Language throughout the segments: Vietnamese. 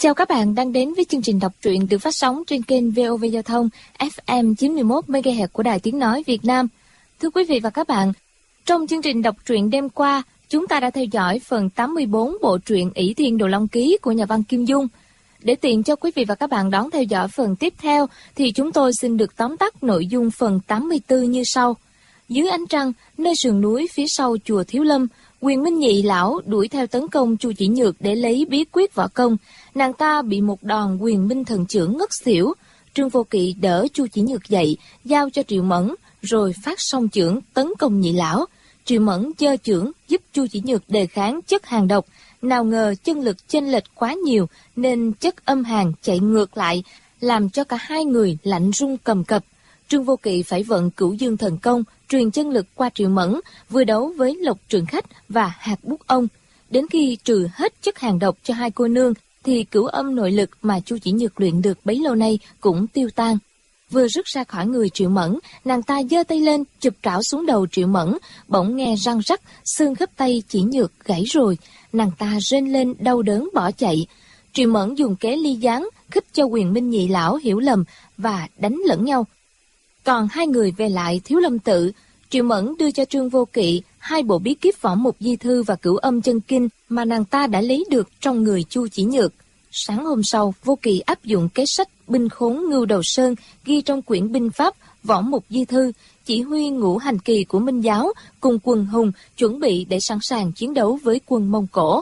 Chào các bạn đang đến với chương trình đọc truyện được phát sóng trên kênh VOV Giao thông FM 91 MHz của Đài Tiếng nói Việt Nam. Thưa quý vị và các bạn, trong chương trình đọc truyện đêm qua, chúng ta đã theo dõi phần 84 bộ truyện Ỷ Thiên Đồ Long Ký của nhà văn Kim Dung. Để tiện cho quý vị và các bạn đón theo dõi phần tiếp theo thì chúng tôi xin được tóm tắt nội dung phần 84 như sau. Dưới ánh trăng, nơi sườn núi phía sau chùa Thiếu Lâm, Quyền Minh Nhị lão đuổi theo tấn công Chu Chỉ Nhược để lấy bí quyết võ công. Nàng ta bị một đòn Quyền Minh thần chưởng ngất xỉu. Trương Vô Kỵ đỡ Chu Chỉ Nhược dậy, giao cho Triệu Mẫn, rồi phát song chưởng tấn công Nhị lão. Triệu Mẫn giơ chưởng giúp Chu Chỉ Nhược đề kháng chất hàn độc. Nào ngờ chân lực chênh lệch quá nhiều nên chất âm hàn chạy ngược lại, làm cho cả hai người lạnh run cầm cập. Trương Vô Kỵ phải vận Cửu Dương thần công, truyền chân lực qua Triệu Mẫn, vừa đấu với Lộc Trường Khách và Hạt Bút Ông. Đến khi trừ hết chất hàn độc cho hai cô nương, thì cửu âm nội lực mà Chu Chỉ Nhược luyện được bấy lâu nay cũng tiêu tan. Vừa rứt ra khỏi người Triệu Mẫn, nàng ta giơ tay lên, chụp trảo xuống đầu Triệu Mẫn, bỗng nghe răng rắc, xương khớp tay Chỉ Nhược gãy rồi. Nàng ta rên lên đau đớn bỏ chạy. Triệu Mẫn dùng kế ly gián, khích cho Quyền Minh Nhị lão hiểu lầm và đánh lẫn nhau. Còn hai người về lại Thiếu Lâm tự, Triệu Mẫn đưa cho Trương Vô Kỵ hai bộ bí kíp võ mục di thư và cửu âm chân kinh mà nàng ta đã lấy được trong người Chu Chỉ Nhược. Sáng hôm sau, Vô Kỵ áp dụng kế sách binh khốn Ngưu Đầu Sơn ghi trong quyển binh pháp võ mục di thư, chỉ huy ngũ hành kỳ của Minh giáo cùng quần hùng chuẩn bị để sẵn sàng chiến đấu với quân Mông Cổ.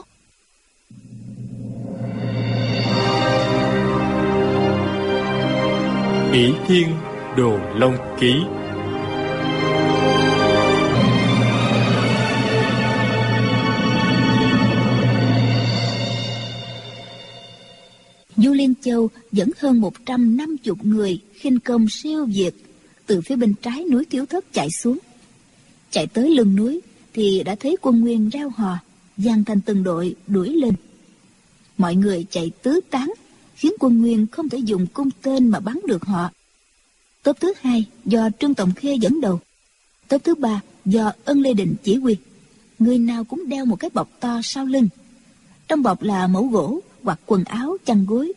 Ỷ Thiên Đồ Long Ký. Du Liên Châu dẫn hơn 150 người khinh công siêu việt từ phía bên trái núi Thiếu Thất chạy xuống. Chạy tới lưng núi thì đã thấy quân Nguyên reo hò, dàn thành từng đội đuổi lên. Mọi người chạy tứ tán, khiến quân Nguyên không thể dùng cung tên mà bắn được họ. Tốp thứ hai do Trương Tòng Khê dẫn đầu, tốp thứ ba do Ân Lê Định chỉ huy. Người nào cũng đeo một cái bọc to sau lưng, trong bọc là mẩu gỗ hoặc quần áo chăn gối.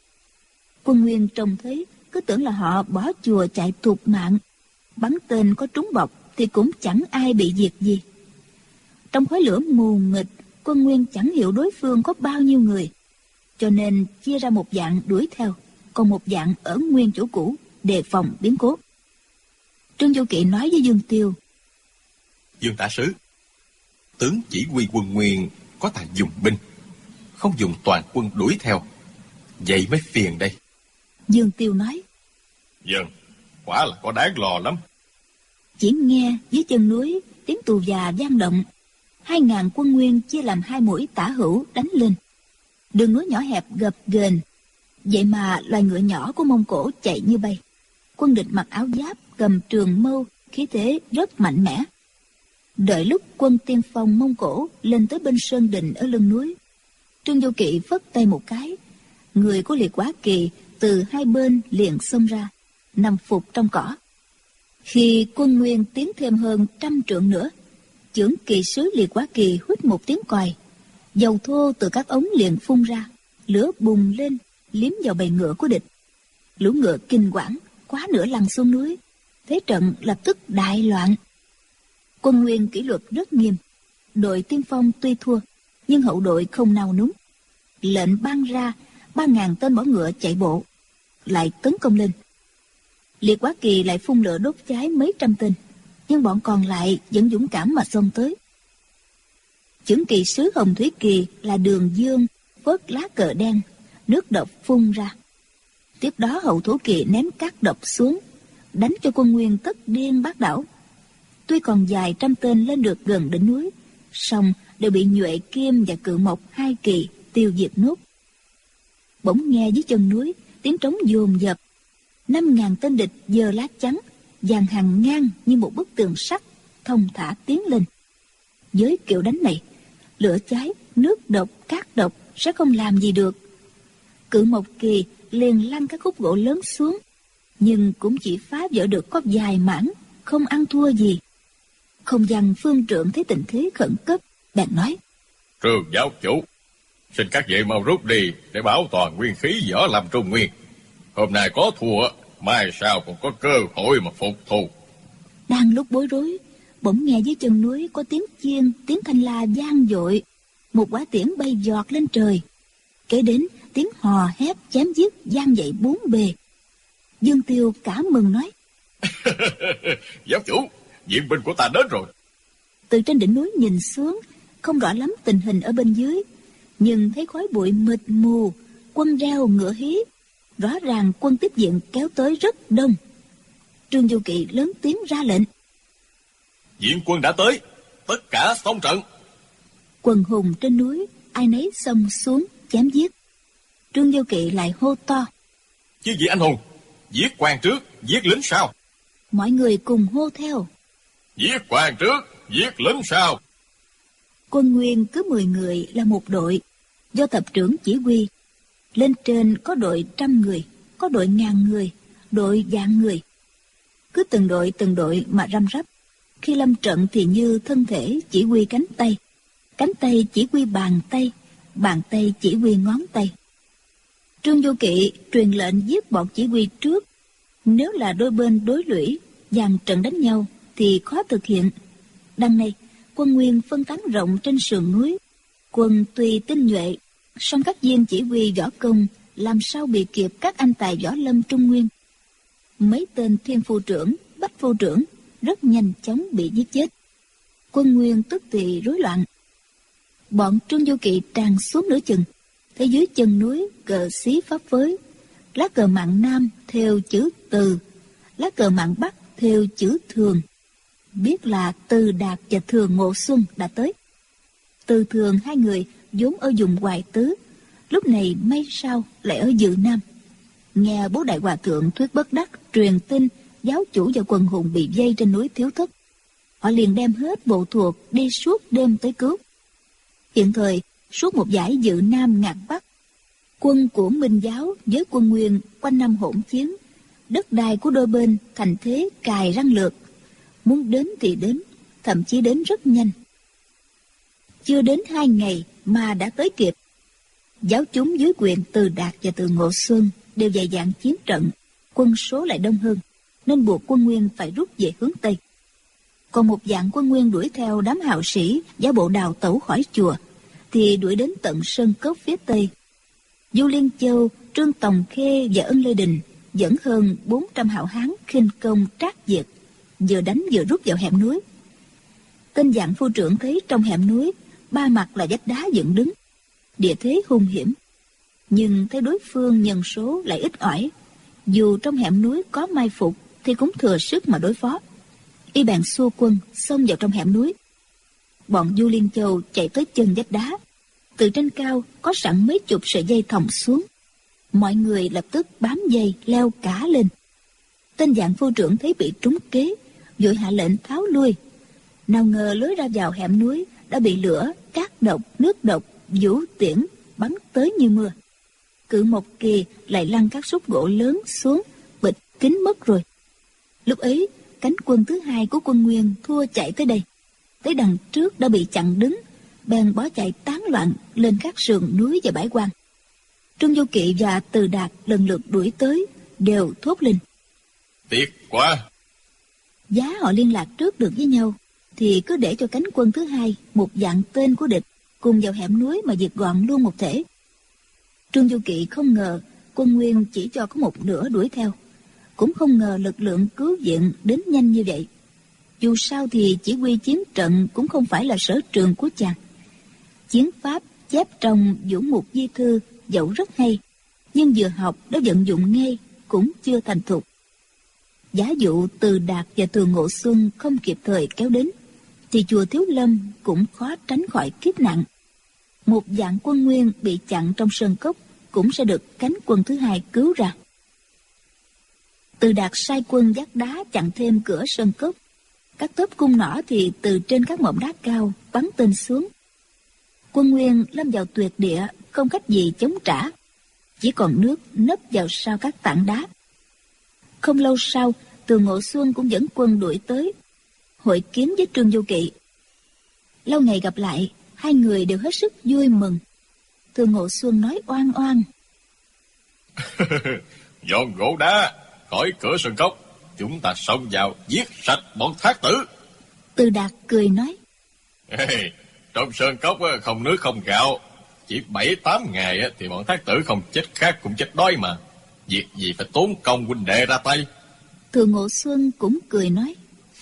Quân Nguyên trông thấy cứ tưởng là họ bỏ chùa chạy thục mạng, bắn tên có trúng bọc thì cũng chẳng ai bị diệt gì. Trong khói lửa mù mịt, quân Nguyên chẳng hiểu đối phương có bao nhiêu người, cho nên chia ra một dạng đuổi theo, còn một dạng ở nguyên chỗ cũ đề phòng biến cố. Trương Vô Kỵ nói với Dương Tiêu: Dương tả sứ, tướng chỉ huy quân Nguyên có tài dùng binh, không dùng toàn quân đuổi theo, vậy mới phiền đây. Dương Tiêu nói: Vâng, quả là có đáng lo lắm. Chỉ nghe dưới chân núi tiếng tù già vang động, 2.000 quân Nguyên chia làm hai mũi tả hữu đánh lên. Đường núi nhỏ hẹp gập ghềnh, vậy mà loài ngựa nhỏ của Mông Cổ chạy như bay. Quân địch mặc áo giáp, cầm trường mâu, khí thế rất mạnh mẽ. Đợi lúc quân tiên phong Mông Cổ lên tới bên sơn đình ở lưng núi, Trương Vô Kỵ phất tay một cái, người của Liệt Quá Kỳ từ hai bên liền xông ra, nằm phục trong cỏ. Khi quân Nguyên tiến thêm hơn 100 trượng nữa, chưởng kỳ sứ Liệt Quá Kỳ huýt một tiếng còi, dầu thô từ các ống liền phun ra, lửa bùng lên liếm vào bầy ngựa của địch. Lũ ngựa kinh hoảng, quá nửa lăn xuống núi, thế trận lập tức đại loạn. Quân Nguyên kỷ luật rất nghiêm, đội tiên phong tuy thua nhưng hậu đội không nao núng. Lệnh ban ra, 3.000 tên bỏ ngựa chạy bộ lại tấn công lên. Liệt Quá Kỳ lại phun lửa đốt cháy mấy trăm tên, nhưng bọn còn lại vẫn dũng cảm mà xông tới. Chưởng kỳ sứ Hồng Thủy Kỳ là Đường Dương vớt lá cờ đen, nước độc phun ra. Tiếp đó Hậu Thổ Kỳ ném cát độc xuống, đánh cho quân Nguyên tất điên bát đảo. Tuy còn vài trăm tên lên được gần đỉnh núi, song đều bị Nhuệ Kim và Cự Mộc hai kỳ tiêu diệt nốt. Bỗng nghe dưới chân núi tiếng trống dồn dập, 5.000 tên địch giơ lá chắn dàn hàng ngang như một bức tường sắt, thông thả tiến lên. Với kiểu đánh này, lửa cháy, nước độc, cát độc sẽ không làm gì được. Cự Mộc Kỳ liền lăn các khúc gỗ lớn xuống, nhưng cũng chỉ phá vỡ được có vài mảng, không ăn thua gì. Không Văn phương trượng thấy tình thế khẩn cấp, bèn nói: Trường giáo chủ, Xin các vị mau rút đi để bảo toàn nguyên khí võ lâm Trung Nguyên. Hôm nay có thua, mai sau còn có cơ hội mà phục thù. Đang lúc bối rối, bỗng nghe dưới chân núi có tiếng chiên, tiếng thanh la vang dội. Một quả tiễn bay giọt lên trời. Kế đến tiếng hò hét chém giết vang dậy bốn bề. Dương Tiêu cả mừng nói: Giáo chủ, viện binh của ta đến rồi. Từ trên đỉnh núi nhìn xuống, không rõ lắm tình hình ở bên dưới, nhưng thấy khói bụi mịt mù, quân reo ngựa hí, rõ ràng quân tiếp viện kéo tới rất đông. Trương Du Kỵ lớn tiếng ra lệnh: Viện quân đã tới, tất cả xông trận. Quần hùng trên núi ai nấy xông xuống chém giết. Trương Du Kỵ lại hô to: Chứ vị anh hùng, giết quan trước, giết lính sau. Mọi người cùng hô theo: Giết quan trước, giết lính sau. Quân Nguyên cứ 10 người là một đội, do thập trưởng chỉ huy. Lên trên có đội 100 người, có đội 1000 người, đội vạn người. Cứ từng đội mà răm rắp. Khi lâm trận thì như thân thể chỉ huy cánh tay chỉ huy bàn tay chỉ huy ngón tay. Trương Du Kỵ truyền lệnh giết bọn chỉ huy trước. Nếu là đôi bên đối lũy, dàn trận đánh nhau thì khó thực hiện. Đằng này, quân Nguyên phân tán rộng trên sườn núi. Quân tuy tinh nhuệ, song các viên chỉ huy võ công làm sao bị kịp các anh tài võ lâm Trung Nguyên. Mấy tên Thiên Phu Trưởng, Bách Phu Trưởng rất nhanh chóng bị giết chết. Quân Nguyên tức thì rối loạn. Bọn Trương Du Kỵ tràn xuống nửa chừng, thấy dưới chân núi cờ xí pháp phới, lá cờ mạn Nam thêu chữ Từ, lá cờ mạn Bắc thêu chữ Thường. Biết là Từ Đạt và Thường Ngộ Xuân đã tới. Từ Thường hai người vốn ở vùng Hoài Tứ, lúc này may sao lại ở Dự Nam. Nghe bố đại hòa thượng Thuyết Bất Đắc truyền tin giáo chủ và quần hùng bị vây trên núi Thiếu Thất, họ liền đem hết bộ thuộc đi suốt đêm tới cứu. Hiện thời suốt một dải Dự Nam ngạn Bắc, quân của Minh giáo với quân Nguyên quanh năm hỗn chiến, đất đai của đôi bên thành thế cài răng lược, muốn đến thì đến, thậm chí đến rất nhanh. Chưa đến 2 ngày mà đã tới kịp. Giáo chúng dưới quyền Từ Đạt và Từ Ngộ Xuân đều dày dạn chiến trận, quân số lại đông hơn, nên buộc quân Nguyên phải rút về hướng Tây. Còn một vạn quân Nguyên đuổi theo đám hào sĩ giả bộ đào tẩu khỏi chùa, thì đuổi đến tận sơn cốc phía Tây. Du Liên Châu, Trương Tòng Khê và Ân Lê Đình dẫn hơn 400 hảo hán khinh công trác diệt, vừa đánh vừa rút vào hẻm núi. Tên Vạn Phu Trưởng thấy trong hẻm núi ba mặt là vách đá dựng đứng, địa thế hung hiểm, nhưng thấy đối phương nhân số lại ít ỏi, dù trong hẻm núi có mai phục thì cũng thừa sức mà đối phó. Y bèn xua quân xông vào trong hẻm núi. Bọn Du Liên Châu chạy tới chân vách đá, từ trên cao có sẵn mấy chục sợi dây thòng xuống. Mọi người lập tức bám dây leo cả lên. Tên Vạn Phu Trưởng thấy bị trúng kế, vội hạ lệnh tháo lui. Nào ngờ lối ra vào hẻm núi đã bị lửa, cát độc, nước độc, vũ tiễn bắn tới như mưa. Cự Mộc Kỳ lại lăn các xúc gỗ lớn xuống, bịch kín mất rồi. Lúc ấy cánh quân thứ hai của quân Nguyên thua chạy tới đây, tới đằng trước đã bị chặn đứng, bèn bỏ chạy tán loạn lên các sườn núi và bãi quan. Trương Du Kỵ và Từ Đạt lần lượt đuổi tới, đều thốt lên: Tiếc quá! Giá họ liên lạc trước được với nhau, thì cứ để cho cánh quân thứ hai, một vạn tên của địch, cùng vào hẻm núi mà diệt gọn luôn một thể. Trương Du Kỵ không ngờ quân Nguyên chỉ cho có một nửa đuổi theo, cũng không ngờ lực lượng cứu viện đến nhanh như vậy. Dù sao thì chỉ huy chiến trận cũng không phải là sở trường của chàng. Chiến pháp chép trong Vũ Mục Di Thư dẫu rất hay, nhưng vừa học đã vận dụng ngay cũng chưa thành thục. Giả dụ Từ Đạt và Thường Ngộ Xuân không kịp thời kéo đến, thì chùa Thiếu Lâm cũng khó tránh khỏi kiếp nạn. Một vạn quân Nguyên bị chặn trong sơn cốc cũng sẽ được cánh quân thứ hai cứu ra. Từ Đạt sai quân vác đá chặn thêm cửa sơn cốc. Các tốp cung nỏ thì từ trên các mỏm đá cao bắn tên xuống. Quân Nguyên lâm vào tuyệt địa, không cách gì chống trả, chỉ còn nước nấp vào sau các tảng đá. Không lâu sau, Từ Ngộ Xuân cũng dẫn quân đuổi tới, hội kiến với Trương Du Kỵ. Lâu ngày gặp lại, hai người đều hết sức vui mừng. Thường Ngộ Xuân nói oan oan. Dọn gỗ đá khỏi cửa sơn cốc, chúng ta xông vào giết sạch bọn thác tử. Từ Đạt cười nói. Trong sơn cốc không nước không gạo, chỉ 7-8 ngày thì bọn thác tử không chết khát cũng chết đói mà. Việc gì phải tốn công huynh đệ ra tay. Thường Ngộ Xuân cũng cười nói.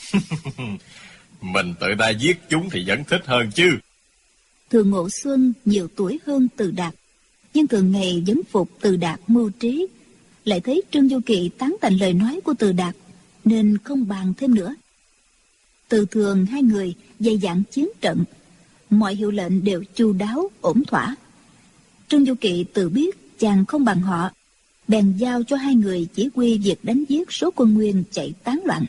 Mình tự ta giết chúng thì vẫn thích hơn chứ. Thường Ngộ Xuân nhiều tuổi hơn Từ Đạt, nhưng thường ngày vẫn phục Từ Đạt mưu trí. Lại thấy Trương Du Kỵ tán thành lời nói của Từ Đạt, nên không bàn thêm nữa. Từ Thường hai người dày dặn chiến trận, mọi hiệu lệnh đều chu đáo ổn thỏa. Trương Du Kỵ tự biết chàng không bằng họ, bèn giao cho hai người chỉ huy việc đánh giết số quân Nguyên chạy tán loạn.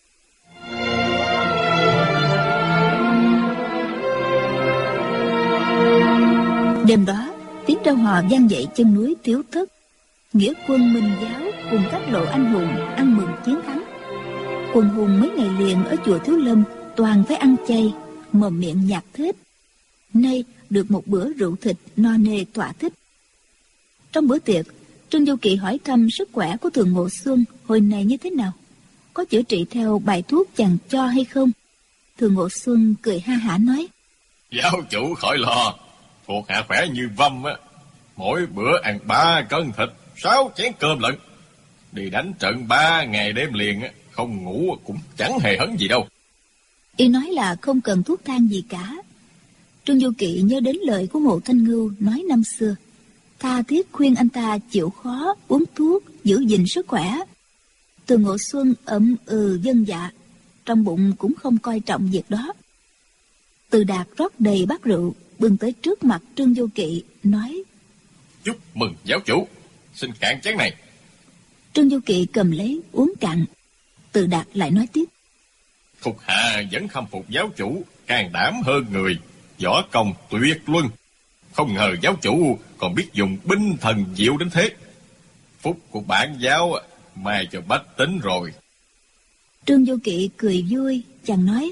Đêm đó, tiếng reo hò vang dậy chân núi Tiếu Thất. Nghĩa quân Minh giáo cùng các lộ anh hùng ăn mừng chiến thắng. Quần hùng mấy ngày liền ở chùa Thiếu Lâm toàn phải ăn chay, mồm miệng nhạt thết. Nay được một bữa rượu thịt no nê thỏa thích. Trong bữa tiệc, Trương Du Kỵ hỏi thăm sức khỏe của Thường Ngộ Xuân hồi này như thế nào, có chữa trị theo bài thuốc chàng cho hay không. Thường Ngộ Xuân cười ha hả nói. Giáo chủ khỏi lo, thuộc hạ khỏe như vâm á. Mỗi bữa ăn 3 cân thịt, 6 chén cơm lận. Đi đánh trận 3 ngày đêm liền á, không ngủ cũng chẳng hề hấn gì đâu. Y nói là không cần thuốc thang gì cả. Trương Du Kỵ nhớ đến lời của Mộ Thanh Ngưu nói năm xưa, tha thiết khuyên anh ta chịu khó uống thuốc giữ gìn sức khỏe. Từ Ngộ Xuân ậm dân dạ, trong bụng cũng không coi trọng việc đó. Từ Đạt rót đầy bát rượu bưng tới trước mặt Trương Du Kỵ nói. Chúc mừng giáo chủ, xin cạn chén này. Trương Du Kỵ cầm lấy uống cạn. Từ Đạt lại nói tiếp. Thuộc hạ vẫn khâm phục giáo chủ, can đảm hơn người, võ công tuyệt luân. Không ngờ giáo chủ còn biết dùng binh thần diệu đến thế. Phúc của bản giáo mai cho bách tính rồi. Trương Du Kỵ cười vui, chàng nói.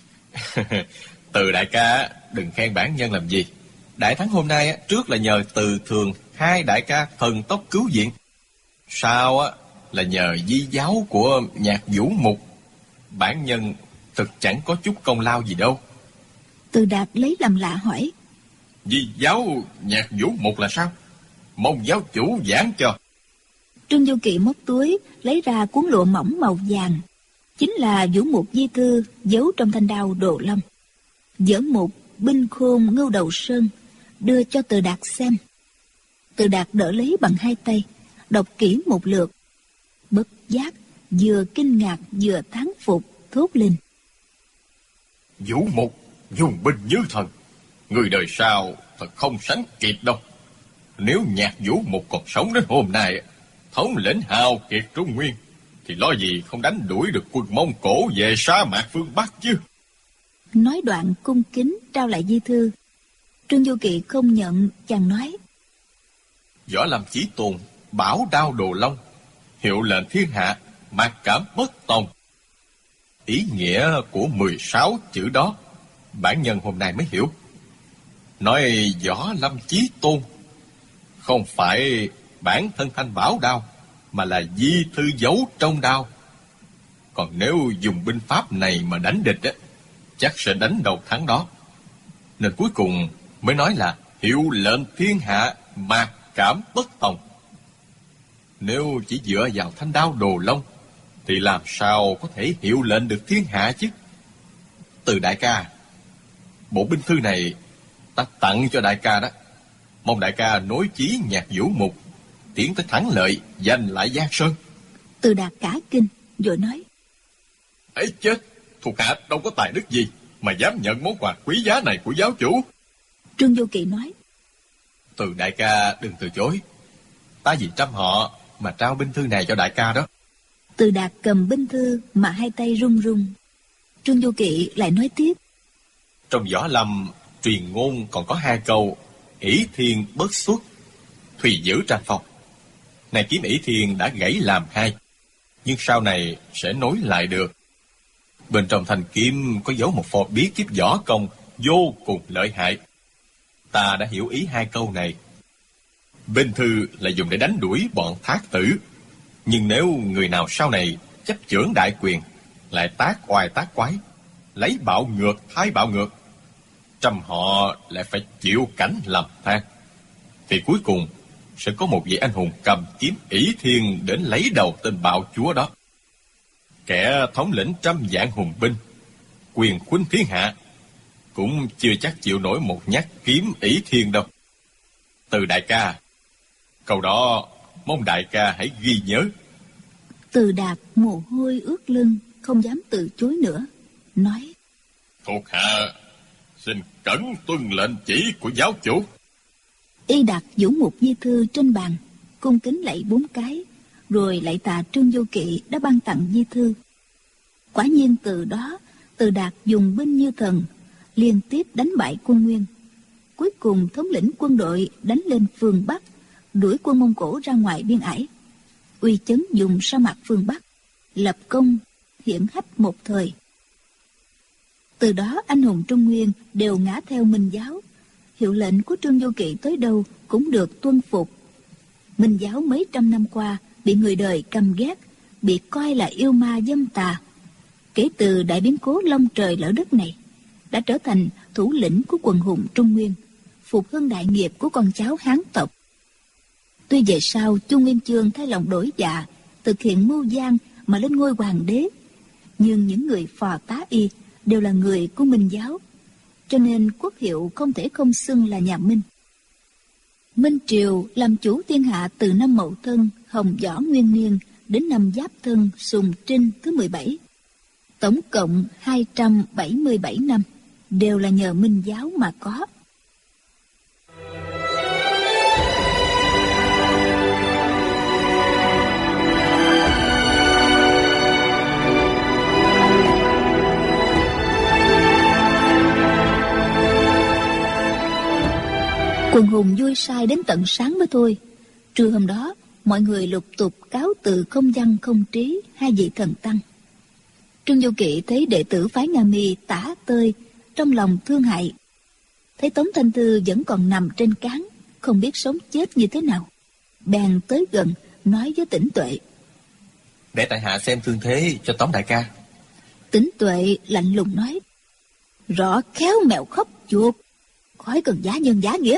Từ đại ca đừng khen bản nhân làm gì. Đại thắng hôm nay trước là nhờ Từ Thường hai đại ca thần tốc cứu viện, sau là nhờ di giáo của Nhạc Vũ Mục. Bản nhân thực chẳng có chút công lao gì đâu. Từ Đạt lấy làm lạ hỏi. Di giáo Nhạc Vũ Mục là sao? Mong giáo chủ giảng cho. Trương Du Kỵ móc túi lấy ra cuốn lụa mỏng màu vàng, chính là Vũ Mục di thư giấu trong thanh đao Đồ Long. Dở một binh khôn Ngưu Đầu Sơn đưa cho Từ Đạt xem. Từ Đạt đỡ lấy bằng hai tay, đọc kỹ một lượt, bất giác vừa kinh ngạc vừa thán phục thốt lên. Vũ Mục dùng binh như thần, người đời sau thật không sánh kịp đâu. Nếu Nhạc Vũ Mục còn sống đến hôm nay, thống lĩnh hào kiệt Trung Nguyên, thì lo gì không đánh đuổi được quân Mông Cổ về sa mạc phương Bắc chứ. Nói đoạn cung kính trao lại di thư. Trương Du Kỵ không nhận, chàng nói. Võ Lâm Chí Tôn bảo đao Đồ Long, hiệu lệnh thiên hạ, mặc cảm bất tòng. Ý nghĩa của 16 chữ đó bản nhân hôm nay mới hiểu. Nói Võ Lâm Chí Tôn không phải bản thân thanh bảo đao, mà là di thư giấu trong đao. Còn nếu dùng binh pháp này mà đánh địch chắc sẽ đánh đầu thắng đó. Nên cuối cùng mới nói là hiệu lệnh thiên hạ, mạc cảm bất tòng. Nếu chỉ dựa vào thanh đao Đồ Long thì làm sao có thể hiệu lệnh được thiên hạ chứ. Từ đại ca, bộ binh thư này ta tặng cho đại ca đó. Mong đại ca nối chí Nhạc Vũ Mục, tiến tới thắng lợi, giành lại Giang Sơn. Từ Đạt cả kinh rồi nói. Ấy chết, thuộc hạ đâu có tài đức gì mà dám nhận món quà quý giá này của giáo chủ. Trương Du Kỵ nói. Từ đại ca đừng từ chối, ta vì trăm họ mà trao binh thư này cho đại ca đó. Từ Đạt cầm binh thư mà hai tay run run. Trương Du Kỵ lại nói tiếp. Trong võ lâm truyền ngôn còn có 2 câu: ỷ thiên bất xuất, thùy giữ tranh phong. Này kiếm ỷ thiên đã gãy làm 2, nhưng sau này sẽ nối lại được. Bên trong thanh kiếm có giấu một phò bí kíp võ công vô cùng lợi hại. Ta đã hiểu ý 2 câu này, Bên thư là dùng để đánh đuổi bọn thác tử. Nhưng nếu người nào sau này chấp chưởng đại quyền, lại tác oai tác quái, lấy bạo ngược thay bạo ngược, trăm họ lại phải chịu cảnh làm than, thì cuối cùng sẽ có một vị anh hùng cầm kiếm ỷ thiên đến lấy đầu tên bạo chúa đó. Kẻ thống lĩnh trăm vạn hùng binh, quyền khuynh thiên hạ, cũng chưa chắc chịu nổi một nhát kiếm ỷ thiên đâu. Từ đại ca, câu đó mong đại ca hãy ghi nhớ. Từ Đạt mồ hôi ướt lưng, không dám từ chối nữa, nói: Thuộc hạ xin cẩn tuân lệnh chỉ của giáo chủ. Y đặt vũ mục di thư trên bàn, cung kính lạy 4 cái, rồi lạy tạ Trương Vô Kỵ đã ban tặng di thư. Quả nhiên từ đó, Từ Đạt dùng binh như thần, liên tiếp đánh bại quân Nguyên. Cuối cùng thống lĩnh quân đội đánh lên phương Bắc, đuổi quân Mông Cổ ra ngoài biên ải. Uy chấn dùng sa mạc phương Bắc, lập công hiển hách một thời. Từ đó anh hùng Trung Nguyên đều ngã theo Minh giáo, hiệu lệnh của Trương Vô Kỵ tới đâu cũng được tuân phục. Minh giáo mấy trăm năm qua bị người đời căm ghét, bị coi là yêu ma dâm tà. Kể từ đại biến cố long trời lở đất này, đã trở thành thủ lĩnh của quần hùng Trung Nguyên, phục hưng đại nghiệp của con cháu Hán tộc. Tuy về sau Chu Nguyên Chương thay lòng đổi dạ, thực hiện mưu gian mà lên ngôi hoàng đế, nhưng những người phò tá y đều là người của Minh giáo, cho nên quốc hiệu không thể không xưng là nhà Minh. Minh Triều làm chủ thiên hạ từ năm Mậu Thân Hồng Võ Nguyên Niên đến năm Giáp Thân Sùng Trinh thứ 17. Tổng cộng 277 năm, đều là nhờ Minh giáo mà có. Quần hùng vui sai đến tận sáng mới thôi. Trưa hôm đó, mọi người lục tục cáo từ không văn không trí 2 vị thần tăng. Trương Vô Kỵ thấy đệ tử phái Nga Mi tả tơi, trong lòng thương hại. Thấy Tống Thanh Thư vẫn còn nằm trên cáng, không biết sống chết như thế nào, bèn tới gần nói với Tĩnh Tuệ: Để tại hạ xem thương thế cho Tống đại ca. Tĩnh Tuệ lạnh lùng nói: Rõ khéo mèo khóc chuột, khỏi cần giả nhân giả nghĩa.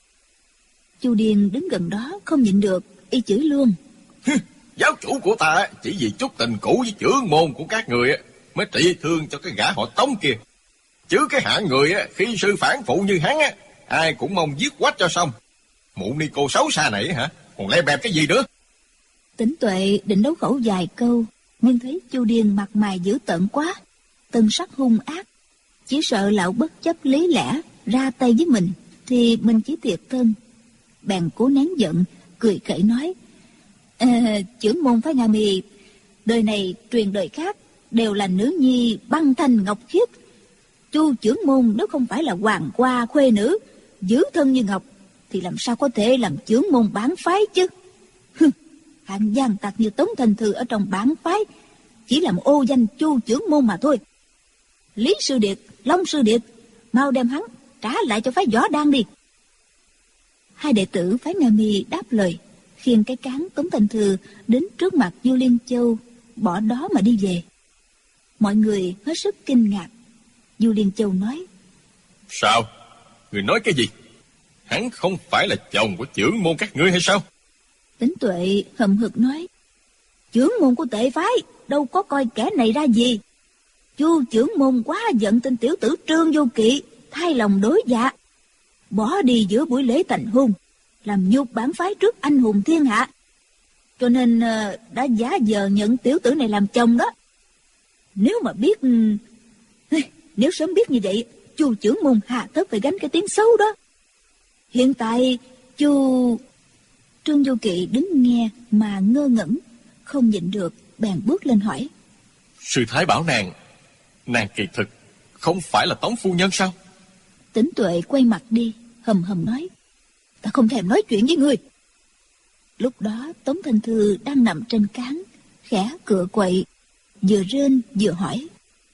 Chu Điền đứng gần đó không nhịn được, y chửi luôn: Giáo chủ của ta chỉ vì chút tình cũ với trưởng môn của các người mới trị thương cho cái gã họ Tống kia. Chứ cái hạng người khi sư phản phụ như hắn ai cũng mong giết quách cho xong. Mụ ni cô xấu xa này hả, còn le bẹp cái gì nữa? Tĩnh Tuệ định đấu khẩu vài câu, nhưng thấy Chu Điền mặt mày dữ tợn quá, tân sắc hung ác, chỉ sợ lão bất chấp lý lẽ ra tay với mình thì mình chỉ thiệt thân. Bèn cố nén giận, cười khẩy nói: Chưởng môn phái Nga Mi đời này truyền đời khác đều là nữ nhi băng thanh ngọc khiết. Chu chưởng môn nếu không phải là hoàng hoa khuê nữ, giữ thân như ngọc, thì làm sao có thể làm chưởng môn bán phái chứ? Hạng gian tặc như Tống Thanh Thư ở trong bán phái chỉ làm ô danh Chu chưởng môn mà thôi. Lý Sư Điệt, Long Sư Điệt, mau đem hắn trả lại cho phái Võ Đan đi. 2 đệ tử phái Nga Mi đáp lời, khiêng cái cán Tống Thanh Thư đến trước mặt Vua Liên Châu, bỏ đó mà đi về. Mọi người hết sức kinh ngạc. Vua Liên Châu nói: Sao? Người nói cái gì? Hắn không phải là chồng của chưởng môn các ngươi hay sao? Tĩnh Tuệ hậm hực nói: Chưởng môn của Tệ phái đâu có coi kẻ này ra gì. Chu chưởng môn quá giận tên tiểu tử Trương Vô Kỵ thay lòng đổi dạ, bỏ đi giữa buổi lễ thành hôn, làm nhục bản phái trước anh hùng thiên hạ, cho nên đã giả vờ nhận tiểu tử này làm chồng đó. Nếu sớm biết như vậy, Chu chưởng môn hà tất phải gánh cái tiếng xấu đó. Hiện tại Trương Vô Kỵ đứng nghe mà ngơ ngẩn, không nhịn được bèn bước lên hỏi: Sư thái bảo nàng kỳ thực không phải là Tống phu nhân sao? Tĩnh Tuệ quay mặt đi, hầm hầm nói: Ta không thèm nói chuyện với ngươi. Lúc đó Tống Thanh Thư đang nằm trên cáng, khẽ cựa quậy, vừa rên vừa hỏi: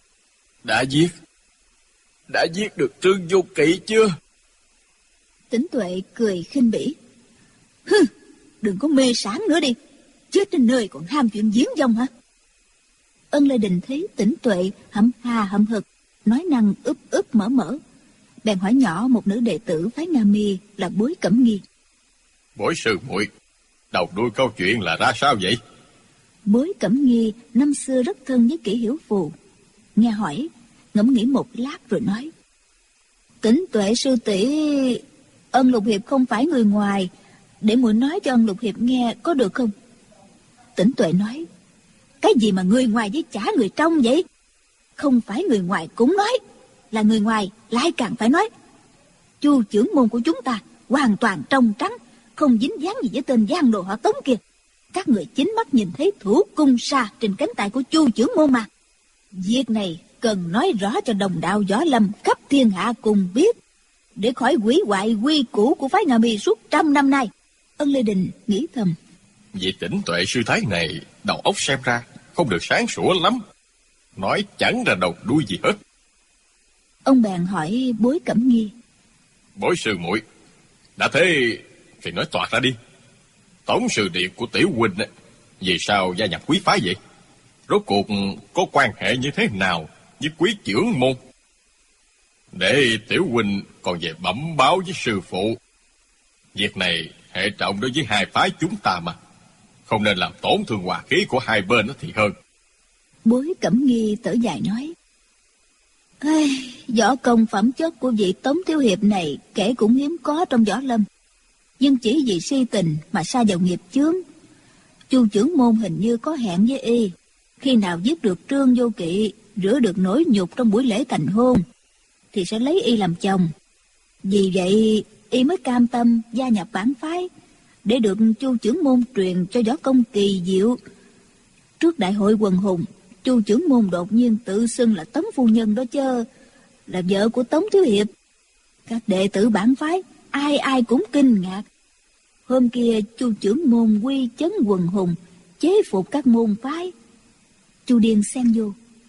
Đã giết được Trương Vô Kỵ chưa? Tĩnh Tuệ cười khinh bỉ: Hừ, đừng có mê sảng nữa đi. Chết trên nơi còn ham chuyện giếng dông hả? Ân Lê Đình thấy Tỉnh Tuệ hậm hà hậm hực, nói năng úp úp mở mở, bèn hỏi nhỏ một nữ đệ tử phái Nga Mi là Bối Cẩm Nghi. Bối sư muội, đầu đuôi câu chuyện là ra sao vậy? Bối Cẩm Nghi năm xưa rất thân với Kỷ Hiểu Phù. Nghe hỏi, ngẫm nghĩ một lát rồi nói: Tỉnh Tuệ sư tỷ, Ân Lục Hiệp không phải người ngoài, để muội nói cho Ân Lục Hiệp nghe có được không? Tỉnh Tuệ nói: Cái gì mà người ngoài với chả người trong vậy? Không phải người ngoài cũng nói, là người ngoài lại càng phải nói. Chu trưởng môn của chúng ta hoàn toàn trong trắng, không dính dáng gì với tên giang đồ họ Tống kia. Các người chính mắt nhìn thấy thủ cung sa trên cánh tay của Chu trưởng môn mà. Việc này cần nói rõ cho đồng đạo võ lâm khắp thiên hạ cùng biết, để khỏi hủy hoại quy củ của phái Nga Mi suốt 100 năm nay. Ân Lê Đình nghĩ thầm: Vị Tỉnh Tuệ sư thái này đầu óc xem ra không được sáng sủa lắm, nói chẳng ra đầu đuôi gì hết. Ông bèn hỏi Bối Cẩm Nghi: Bối sư muội, đã thế thì nói toạc ra đi. Tổng sư điện của tiểu huynh vì sao gia nhập quý phái vậy? Rốt cuộc có quan hệ như thế nào với quý trưởng môn? Để tiểu huynh còn về bẩm báo với sư phụ. Việc này hệ trọng đối với hai phái chúng ta mà, không nên làm tổn thương hòa khí của hai bên thì hơn. Bối Cẩm Nghi thở dài nói: Võ công phẩm chất của vị Tống thiếu hiệp này kể cũng hiếm có trong võ lâm, nhưng chỉ vì si tình mà sa vào nghiệp chướng. Chu trưởng môn hình như có hẹn với y, khi nào giết được Trương Vô Kỵ, rửa được nỗi nhục trong buổi lễ thành hôn, thì sẽ lấy y làm chồng. Vì vậy y mới cam tâm gia nhập bản phái, để được Chu trưởng môn truyền cho võ công kỳ diệu. Trước đại hội quần hùng, Chu trưởng môn đột nhiên tự xưng là Tống phu nhân đó chứ, là vợ của Tống thiếu hiệp. Các đệ tử bản phái ai ai cũng kinh ngạc. Hôm kia Chu trưởng môn quy chấn quần hùng, chế phục các môn phái. Chu Điền xen vô: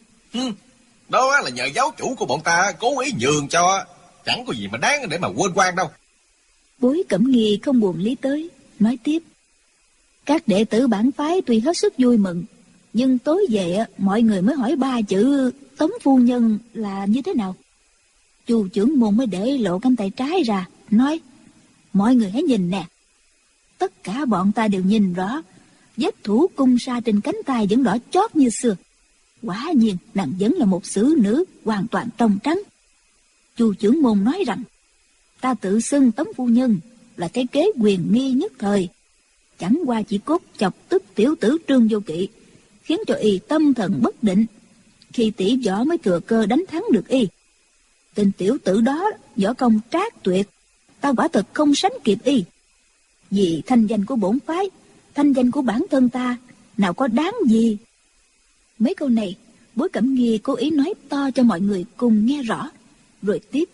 Đó là nhờ giáo chủ của bọn ta cố ý nhường cho, chẳng có gì mà đáng để mà quên quan đâu. Bối Cẩm Nghi không buồn lý tới, nói tiếp: Các đệ tử bản phái tuy hết sức vui mừng, nhưng tối về mọi người mới hỏi 3 chữ Tống phu nhân là như thế nào. Chu trưởng môn mới để lộ cánh tay trái ra, nói: Mọi người hãy nhìn nè. Tất cả bọn ta đều nhìn rõ, vết thủ cung sa trên cánh tay vẫn đỏ chót như xưa. Quả nhiên nàng vẫn là một xử nữ hoàn toàn trong trắng. Chu trưởng môn nói rằng ta tự xưng Tống phu nhân là cái kế quyền nghi nhất thời, chẳng qua chỉ cốt chọc tức tiểu tử Trương Vô Kỵ, khiến cho y tâm thần bất định. Khi tỷ võ mới thừa cơ đánh thắng được y. Tên tiểu tử đó võ công trác tuyệt, ta quả thật không sánh kịp y. Vì thanh danh của bổn phái, thanh danh của bản thân ta, nào có đáng gì. Mấy câu này Bối Cẩm Nghi cố ý nói to cho mọi người cùng nghe rõ, rồi tiếp: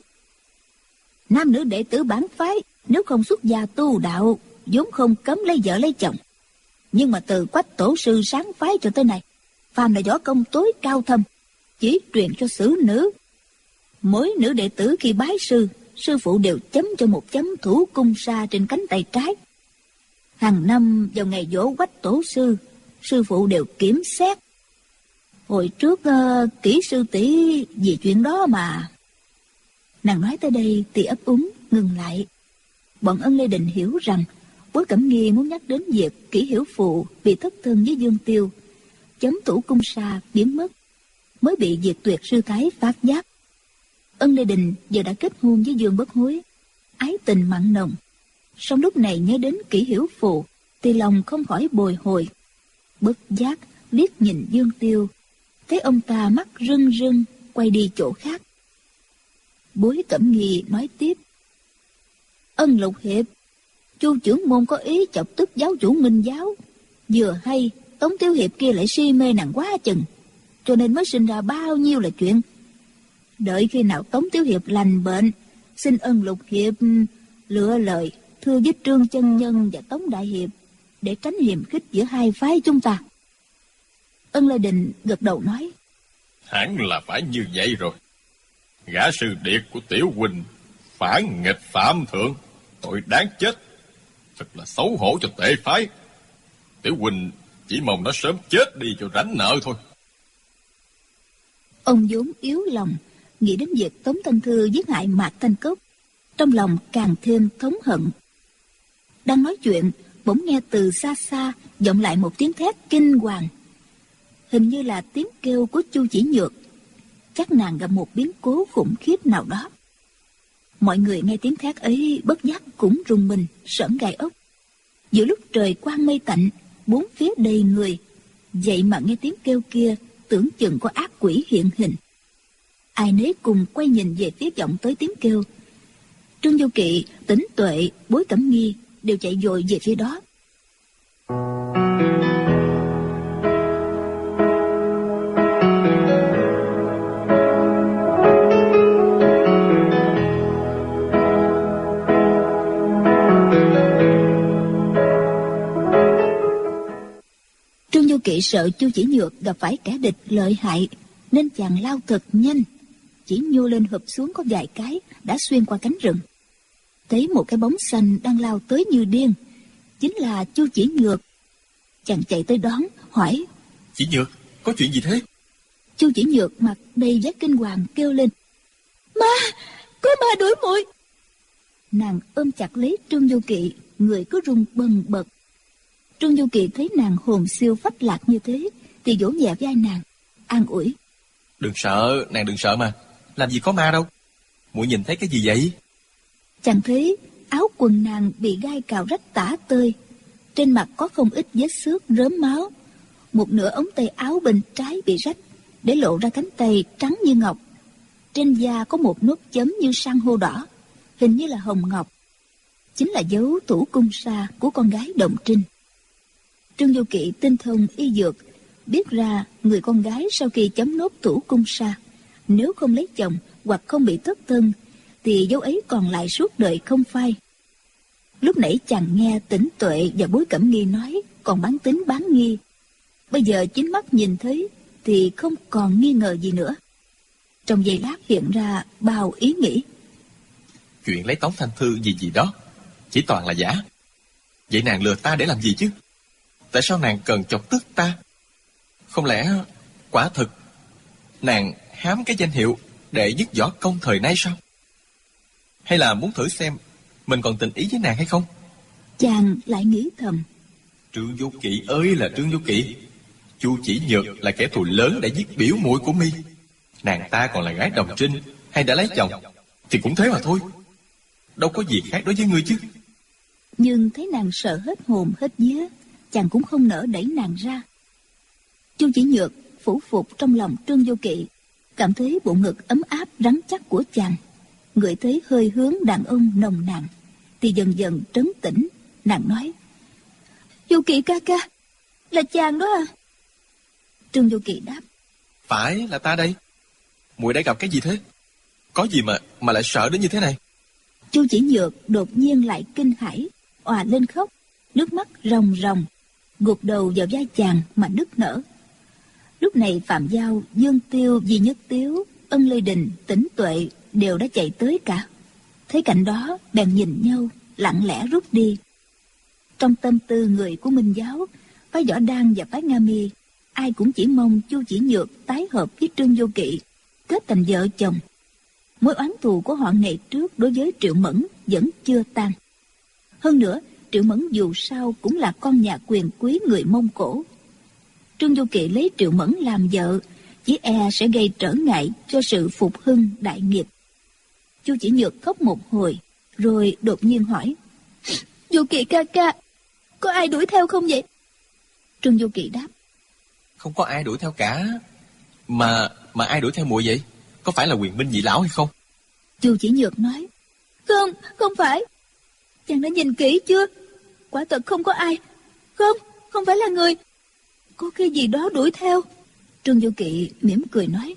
Nam nữ đệ tử bản phái nếu không xuất gia tu đạo, vốn không cấm lấy vợ lấy chồng. Nhưng mà từ Quách tổ sư sáng phái cho tới nay, phàm là võ công tối cao thâm, chỉ truyền cho xử nữ. Mỗi nữ đệ tử khi bái sư, sư phụ đều chấm cho một chấm thủ cung sa trên cánh tay trái. Hàng năm vào ngày giỗ Quách tổ sư, sư phụ đều kiểm xét. Hồi trước Kỷ sư tỷ vì chuyện đó mà. Nàng nói tới đây thì ấp úng ngừng lại. Bọn Ân Lê Đình hiểu rằng Bối Cẩm Nghi muốn nhắc đến việc Kỷ Hiểu Phụ bị thất thân với Dương Tiêu, chấm thủ cung sa biến mất, mới bị Diệt Tuyệt sư thái phát giác. Ân Lê Đình giờ đã kết hôn với Dương Bất Hối, ái tình mặn nồng. Song lúc này nhớ đến Kỷ Hiểu Phụ thì lòng không khỏi bồi hồi. Bất giác liếc nhìn Dương Tiêu, thấy ông ta mắt rưng rưng quay đi chỗ khác. Bối Cẩm Nghi nói tiếp: Ân Lục Hiệp, Chu trưởng môn có ý chọc tức giáo chủ Minh giáo. Vừa hay Tống thiếu hiệp kia lại si mê nàng quá chừng, cho nên mới sinh ra bao nhiêu là chuyện. Đợi khi nào Tống thiếu hiệp lành bệnh, xin Ân Lục Hiệp lựa lời thưa với Trương chân nhân và Tống đại hiệp, để tránh hiềm khích giữa hai phái chúng ta. Ân Lê Đình gật đầu nói: Hẳn là phải như vậy rồi. Gã sư điệt của tiểu huynh phản nghịch phạm thượng, tội đáng chết. Thật là xấu hổ cho tệ phái. Tiểu huynh chỉ mong nó sớm chết đi cho rảnh nợ thôi. Ông vốn yếu lòng, nghĩ đến việc Tống Thanh Thư giết hại Mạc Thanh Cốc, trong lòng càng thêm thống hận. Đang nói chuyện, bỗng nghe từ xa xa vọng lại một tiếng thét kinh hoàng. Hình như là tiếng kêu của Chu Chỉ Nhược. Chắc nàng gặp một biến cố khủng khiếp nào đó. Mọi người nghe tiếng thét ấy bất giác cũng rùng mình, sởn gai ốc. Giữa lúc trời quang mây tạnh, bốn phía đầy người, vậy mà nghe tiếng kêu kia tưởng chừng có ác quỷ hiện hình. Ai nấy cùng quay nhìn về phía vọng tới tiếng kêu. Trương Du Kỵ, Tỉnh Tuệ, Bối Cẩm Nghi đều chạy vội về phía đó. Trương Du Kỵ sợ Chu Chỉ Nhược gặp phải kẻ địch lợi hại, nên chàng lao thật nhanh, chỉ nhô lên hụp xuống có vài cái đã xuyên qua cánh rừng. Thấy một cái bóng xanh đang lao tới như điên, chính là Chu Chỉ Nhược. Chàng chạy tới đón, hỏi: Chỉ Nhược, có chuyện gì thế? Chu Chỉ Nhược mặt đầy vẻ kinh hoàng kêu lên: Ma, có ma đuổi muội. Nàng ôm chặt lấy Trương Du Kỵ, người cứ run bần bật. Trương Du Kỵ thấy nàng hồn siêu phách lạc như thế, thì vỗ nhẹ vai nàng, an ủi: Đừng sợ, nàng đừng sợ mà. Làm gì có ma đâu. Muội nhìn thấy cái gì vậy? Chàng thấy áo quần nàng bị gai cào rách tả tơi, trên mặt có không ít vết xước rớm máu. Một nửa ống tay áo bên trái bị rách, để lộ ra cánh tay trắng như ngọc. Trên da có một nốt chấm như san hô đỏ, hình như là hồng ngọc, chính là dấu thủ cung sa của con gái Đồng Trinh. Trương Du Kỵ tinh thông y dược, biết ra người con gái sau khi chấm nốt thủ cung sa, nếu không lấy chồng hoặc không bị thất thân, thì dấu ấy còn lại suốt đời không phai. Lúc nãy chàng nghe Tỉnh Tuệ và Bối Cẩm Nghi nói còn bán tín bán nghi, bây giờ chính mắt nhìn thấy thì không còn nghi ngờ gì nữa. Trong giây lát hiện ra bao ý nghĩ. Chuyện lấy Tống Thanh Thư gì đó chỉ toàn là giả. Vậy nàng lừa ta để làm gì chứ? Tại sao nàng cần chọc tức ta? Không lẽ quả thực nàng hám cái danh hiệu đệ nhất võ công thời nay sao? Hay là muốn thử xem mình còn tình ý với nàng hay không? Chàng lại nghĩ thầm: Trương Du Kỵ ơi là Trương Du Kỵ, Chu Chỉ Nhược là kẻ thù lớn đã giết biểu muội của mi. Nàng ta còn là gái Đồng Trinh, hay đã lấy chồng thì cũng thế mà thôi. Đâu có gì khác đối với ngươi chứ. Nhưng thấy nàng sợ hết hồn hết vía, chàng cũng không nỡ đẩy nàng ra. Chu Chỉ Nhược phủ phục trong lòng Trương Du Kỵ, cảm thấy bộ ngực ấm áp rắn chắc của chàng, ngửi thấy hơi hướng đàn ông nồng nàn, thì dần dần trấn tĩnh. Nàng nói: Du Kỵ ca ca, là chàng đó à? Trương Du Kỵ đáp: Phải là ta đây. Muội đã gặp cái gì thế? Có gì mà lại sợ đến như thế này? Chu Chỉ Nhược đột nhiên lại kinh hãi, òa lên khóc, nước mắt ròng ròng, gục đầu vào vai chàng mà nức nở. Lúc này Phạm Giao, Dương Tiêu, Di Nhất Tiếu, Ân Lê Đình, Tỉnh Tuệ đều đã chạy tới cả. Thấy cảnh đó bèn nhìn nhau, lặng lẽ rút đi. Trong tâm tư người của Minh Giáo, phái Võ Đan và phái Nga Mi, ai cũng chỉ mong Chu Chỉ Nhược tái hợp với Trương Du Kỵ, kết thành vợ chồng. Mối oán thù của họ ngày trước đối với Triệu Mẫn vẫn chưa tan. Hơn nữa, Triệu Mẫn dù sao cũng là con nhà quyền quý người Mông Cổ. Trương Du Kỵ lấy Triệu Mẫn làm vợ, chỉ e sẽ gây trở ngại cho sự phục hưng đại nghiệp. Chu Chỉ Nhược khóc một hồi, rồi đột nhiên hỏi: Du Kỵ ca ca, có ai đuổi theo không vậy? Trương Du Kỵ đáp: Không có ai đuổi theo cả. Mà ai đuổi theo muội vậy? Có phải là Huyền Minh nhị lão hay không? Chu Chỉ Nhược nói: Không phải. Chàng đã nhìn kỹ chưa? Quả thật không có ai. Không phải là người. Có cái gì đó đuổi theo. Trương Du Kỵ mỉm cười nói: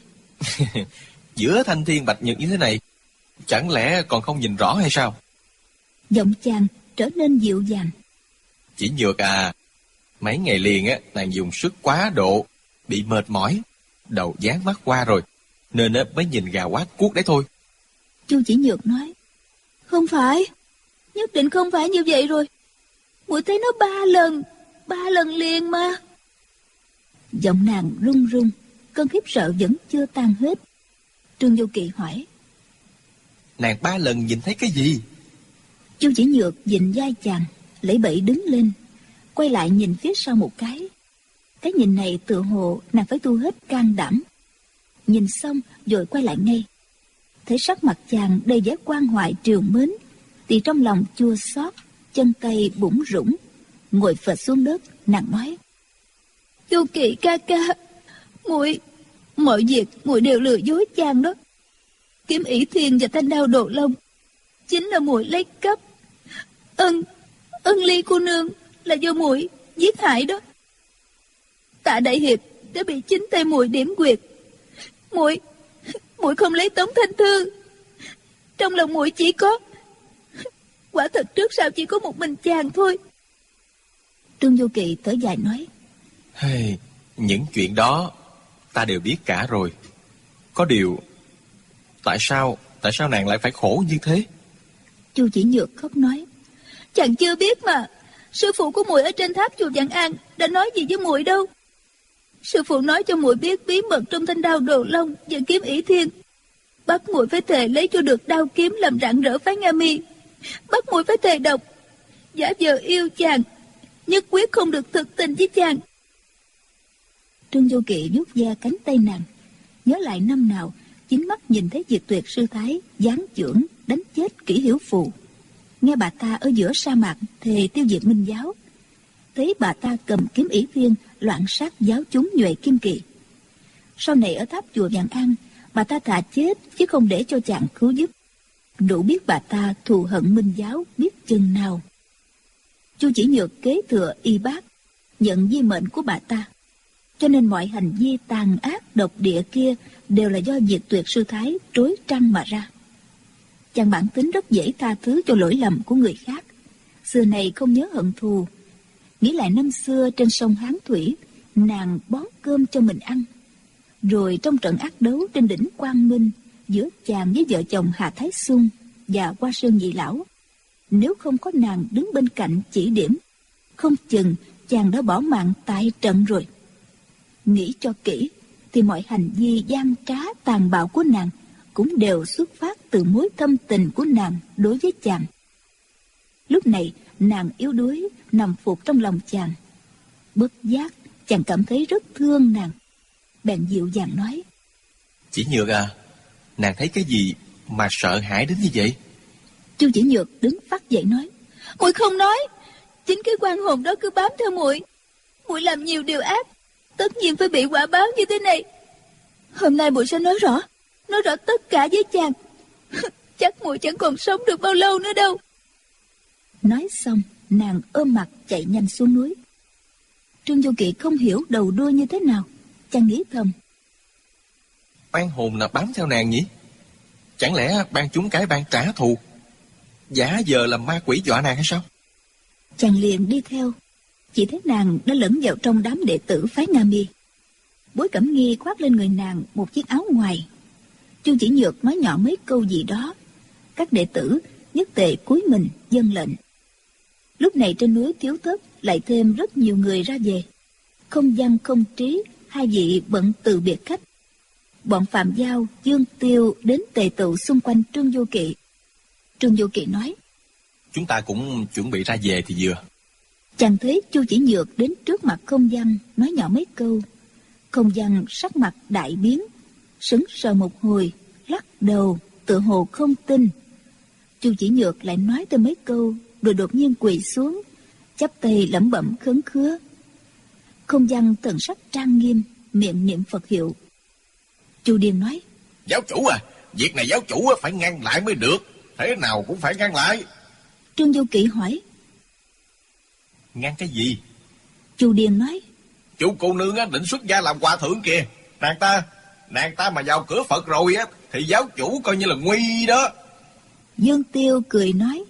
Giữa thanh thiên bạch nhật như thế này, chẳng lẽ còn không nhìn rõ hay sao? Giọng chàng trở nên dịu dàng: Chỉ Nhược à, mấy ngày liền nàng dùng sức quá độ, bị mệt mỏi, đầu dán mắt qua rồi, nên mới nhìn gà quát cuốc đấy thôi. Chu Chỉ Nhược nói: Không phải, nhất định không phải như vậy rồi. Muội thấy nó 3 lần liền mà. Giọng nàng run run, cơn khiếp sợ vẫn chưa tan hết. Trương Vô Kỵ hỏi: Nàng 3 lần nhìn thấy cái gì? Chu Chỉ Nhược vịn vai chàng, lẫy bẫy đứng lên, quay lại nhìn phía sau một cái. Cái nhìn này tựa hồ nàng phải thu hết can đảm. Nhìn xong rồi quay lại ngay. Thấy sắc mặt chàng đầy vẻ quan hoại trìu mến, thì trong lòng chua xót, chân tay bủn rủn. Ngồi phệt xuống đất, nàng nói: Vô Kỵ ca ca, mọi việc muội đều lừa dối chàng đó. Kiếm Ỷ Thiên và Thanh Đao Đồ Long chính là muội lấy cắp. Ân Ly cô nương là do muội giết hại đó. Tạ Đại Hiệp đã bị chính tay muội điểm quyệt. Muội không lấy Tống Thanh Thư. Trong lòng muội chỉ có, quả thật trước sau chỉ có một mình chàng thôi. Trương Vô Kỵ thở dài nói: Hey, những chuyện đó ta đều biết cả rồi. Có điều, tại sao nàng lại phải khổ như thế? Chu Chỉ Nhược khóc nói: Chàng chưa biết mà, sư phụ của muội ở trên tháp chùa Vạn An đã nói gì với muội đâu. Sư phụ nói cho muội biết bí mật trong Thanh Đao Đồ Long và Kiếm Ỷ Thiên, bắt muội phải thề lấy cho được đao kiếm làm rạng rỡ phái Nga Mi, bắt muội phải thề độc, giả vờ yêu chàng, nhất quyết không được thực tình với chàng. Trương Vô Kỵ vuốt ve cánh tay nàng, nhớ lại năm nào chính mắt nhìn thấy Diệt Tuyệt sư thái giáng chưởng đánh chết Kỷ Hiểu Phù, nghe bà ta ở giữa sa mạc thề tiêu diệt Minh giáo, thấy bà ta cầm Kiếm Ỷ Thiên loạn sát giáo chúng Nhuệ Kim Kỳ. Sau này ở tháp chùa Vạn An, bà ta thà chết chứ không để cho chàng cứu giúp. Đủ biết bà ta thù hận Minh giáo biết chừng nào. Chu Chỉ Nhược kế thừa y bác, nhận di mệnh của bà ta, cho nên mọi hành vi tàn ác độc địa kia đều là do Diệt Tuyệt sư thái trối trăng mà ra. Chàng bản tính rất dễ tha thứ cho lỗi lầm của người khác, xưa này không nhớ hận thù. Nghĩ lại năm xưa trên sông Hán Thủy, nàng bón cơm cho mình ăn. Rồi trong trận ác đấu trên đỉnh Quang Minh giữa chàng với vợ chồng Hà Thái Xuân và Hoa Sơn Nhị Lão, nếu không có nàng đứng bên cạnh chỉ điểm, không chừng chàng đã bỏ mạng tại trận rồi. Nghĩ cho kỹ thì mọi hành vi gian trá tàn bạo của nàng cũng đều xuất phát từ mối thâm tình của nàng đối với chàng. Lúc này nàng yếu đuối nằm phục trong lòng chàng. Bất giác chàng cảm thấy rất thương nàng, bèn dịu dàng nói: Chỉ Nhược à, nàng thấy cái gì mà sợ hãi đến như vậy? Chu Chỉ Nhược đứng phát dậy nói: Muội không nói, chính cái quan hồn đó cứ bám theo muội. Muội làm nhiều điều ác, tất nhiên phải bị quả báo như thế này. Hôm nay muội sẽ nói rõ tất cả với chàng. Chắc muội chẳng còn sống được bao lâu nữa đâu. Nói xong, nàng ôm mặt chạy nhanh xuống núi. Trương Vô Kỵ không hiểu đầu đuôi như thế nào, chàng nghĩ thầm: Oan hồn là bám theo nàng nhỉ? Chẳng lẽ ban chúng cái ban trả thù, giả giờ làm ma quỷ dọa nàng hay sao? Chàng liền đi theo, chỉ thấy nàng đã lẫn vào trong đám đệ tử phái Nga Mi. Bối Cẩm Nghi khoác lên người nàng một chiếc áo ngoài. Chu Chỉ Nhược nói nhỏ mấy câu gì đó, các đệ tử nhất tề cúi mình dâng lệnh. Lúc này trên núi thiếu thớt lại thêm rất nhiều người ra về. Không Văn Không Trí hai vị bận từ biệt khách. Bọn Phạm Giao, Dương Tiêu đến tề tụ xung quanh Trương Vô Kỵ. Trương Vô Kỵ nói: Chúng ta cũng chuẩn bị ra về thì vừa. Chàng thấy Chu Chỉ Nhược đến trước mặt Không Văn nói nhỏ mấy câu. Không Văn sắc mặt đại biến, sững sờ một hồi, lắc đầu tựa hồ không tin. Chu Chỉ Nhược lại nói thêm mấy câu rồi đột nhiên quỳ xuống, chắp tay lẩm bẩm khấn khứa. Không Văn thần sắc trang nghiêm, miệng niệm Phật hiệu. Chu Điền nói: Giáo chủ à, việc này giáo chủ phải ngăn lại mới được, thế nào cũng phải ngăn lại. Trương Vô Kỵ hỏi: Ngăn cái gì? Chu Điền nói: Chu cô nương định xuất gia làm hòa thượng kìa. Nàng ta mà vào cửa Phật rồi á thì giáo chủ coi như là nguy đó. Dương Tiêu cười nói: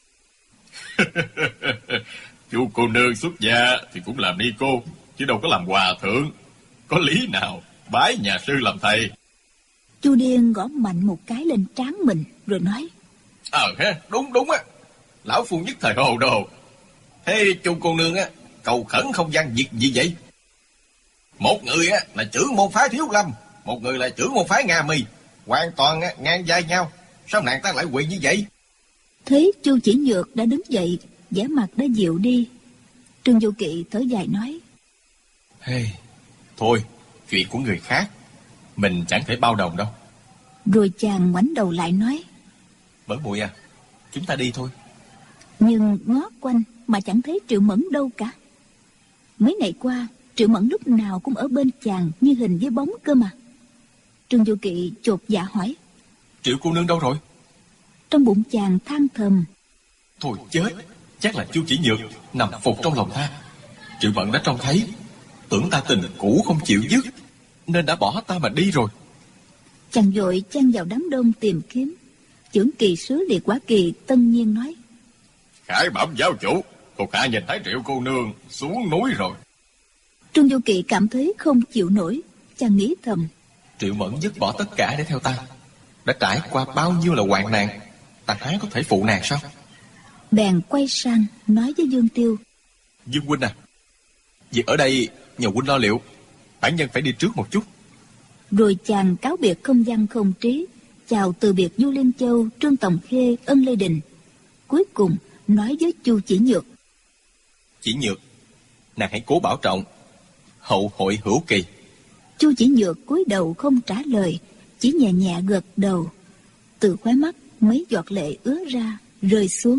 Chu cô nương xuất gia thì cũng làm ni cô, chứ đâu có làm hòa thượng. Có lý nào bái nhà sư làm thầy. Chu Điền gõ mạnh một cái lên trán mình rồi nói: Đúng á, lão phu nhất thời hồ đồ. Thế Chu cô nương á, cầu khẩn không gian việc gì vậy? Một người á là trưởng môn phái Thiếu Lâm, một người là trưởng môn phái Nga Mi, hoàn toàn ngang vai nhau. Sao nàng ta lại quỳ như vậy? Thấy Chu Chỉ Nhược đã đứng dậy, vẻ mặt đã dịu đi. Trương Du Kỵ thở dài nói: Thôi, chuyện của người khác mình chẳng thể bao đồng đâu. Rồi chàng ngoảnh đầu lại nói: Mẫn muội à, chúng ta đi thôi. Nhưng ngó quanh mà chẳng thấy Triệu Mẫn đâu cả. Mấy ngày qua Triệu Mẫn lúc nào cũng ở bên chàng như hình với bóng cơ mà. Trương Du Kỵ chột dạ hỏi: Triệu cô nương đâu rồi? Trong bụng chàng than thầm: Thôi chết, chắc là Chu Chỉ Nhược nằm phục trong lòng ta. Triệu Mẫn đã trông thấy, tưởng ta tình cũ không chịu dứt, nên đã bỏ ta mà đi rồi. Chàng vội chen vào đám đông tìm kiếm. Chưởng kỳ sứ Liệt Quả Kỳ tân nhiên nói: Khải bẩm giáo chủ, thuộc hạ nhìn thấy Triệu cô nương xuống núi rồi. Trương Du Kỵ cảm thấy không chịu nổi. Chàng nghĩ thầm: Triệu Mẫn dứt bỏ tất cả để theo ta, đã trải qua bao nhiêu là hoạn nạn, ta há có thể phụ nàng sao? Bèn quay sang nói với Dương Tiêu: Dương huynh à, việc ở đây nhờ huynh lo liệu, bản nhân phải đi trước một chút. Rồi chàng cáo biệt không văn không trí, chào từ biệt Du Liên Châu, Trương Tòng Khê, Ân Lê Đình. Cuối cùng nói với Chu Chỉ Nhược: Chỉ Nhược, nàng hãy cố bảo trọng, hậu hội hữu kỳ. Chu Chỉ Nhược cúi đầu không trả lời, chỉ nhẹ nhẹ gật đầu. Từ khóe mắt mấy giọt lệ ứa ra rơi xuống.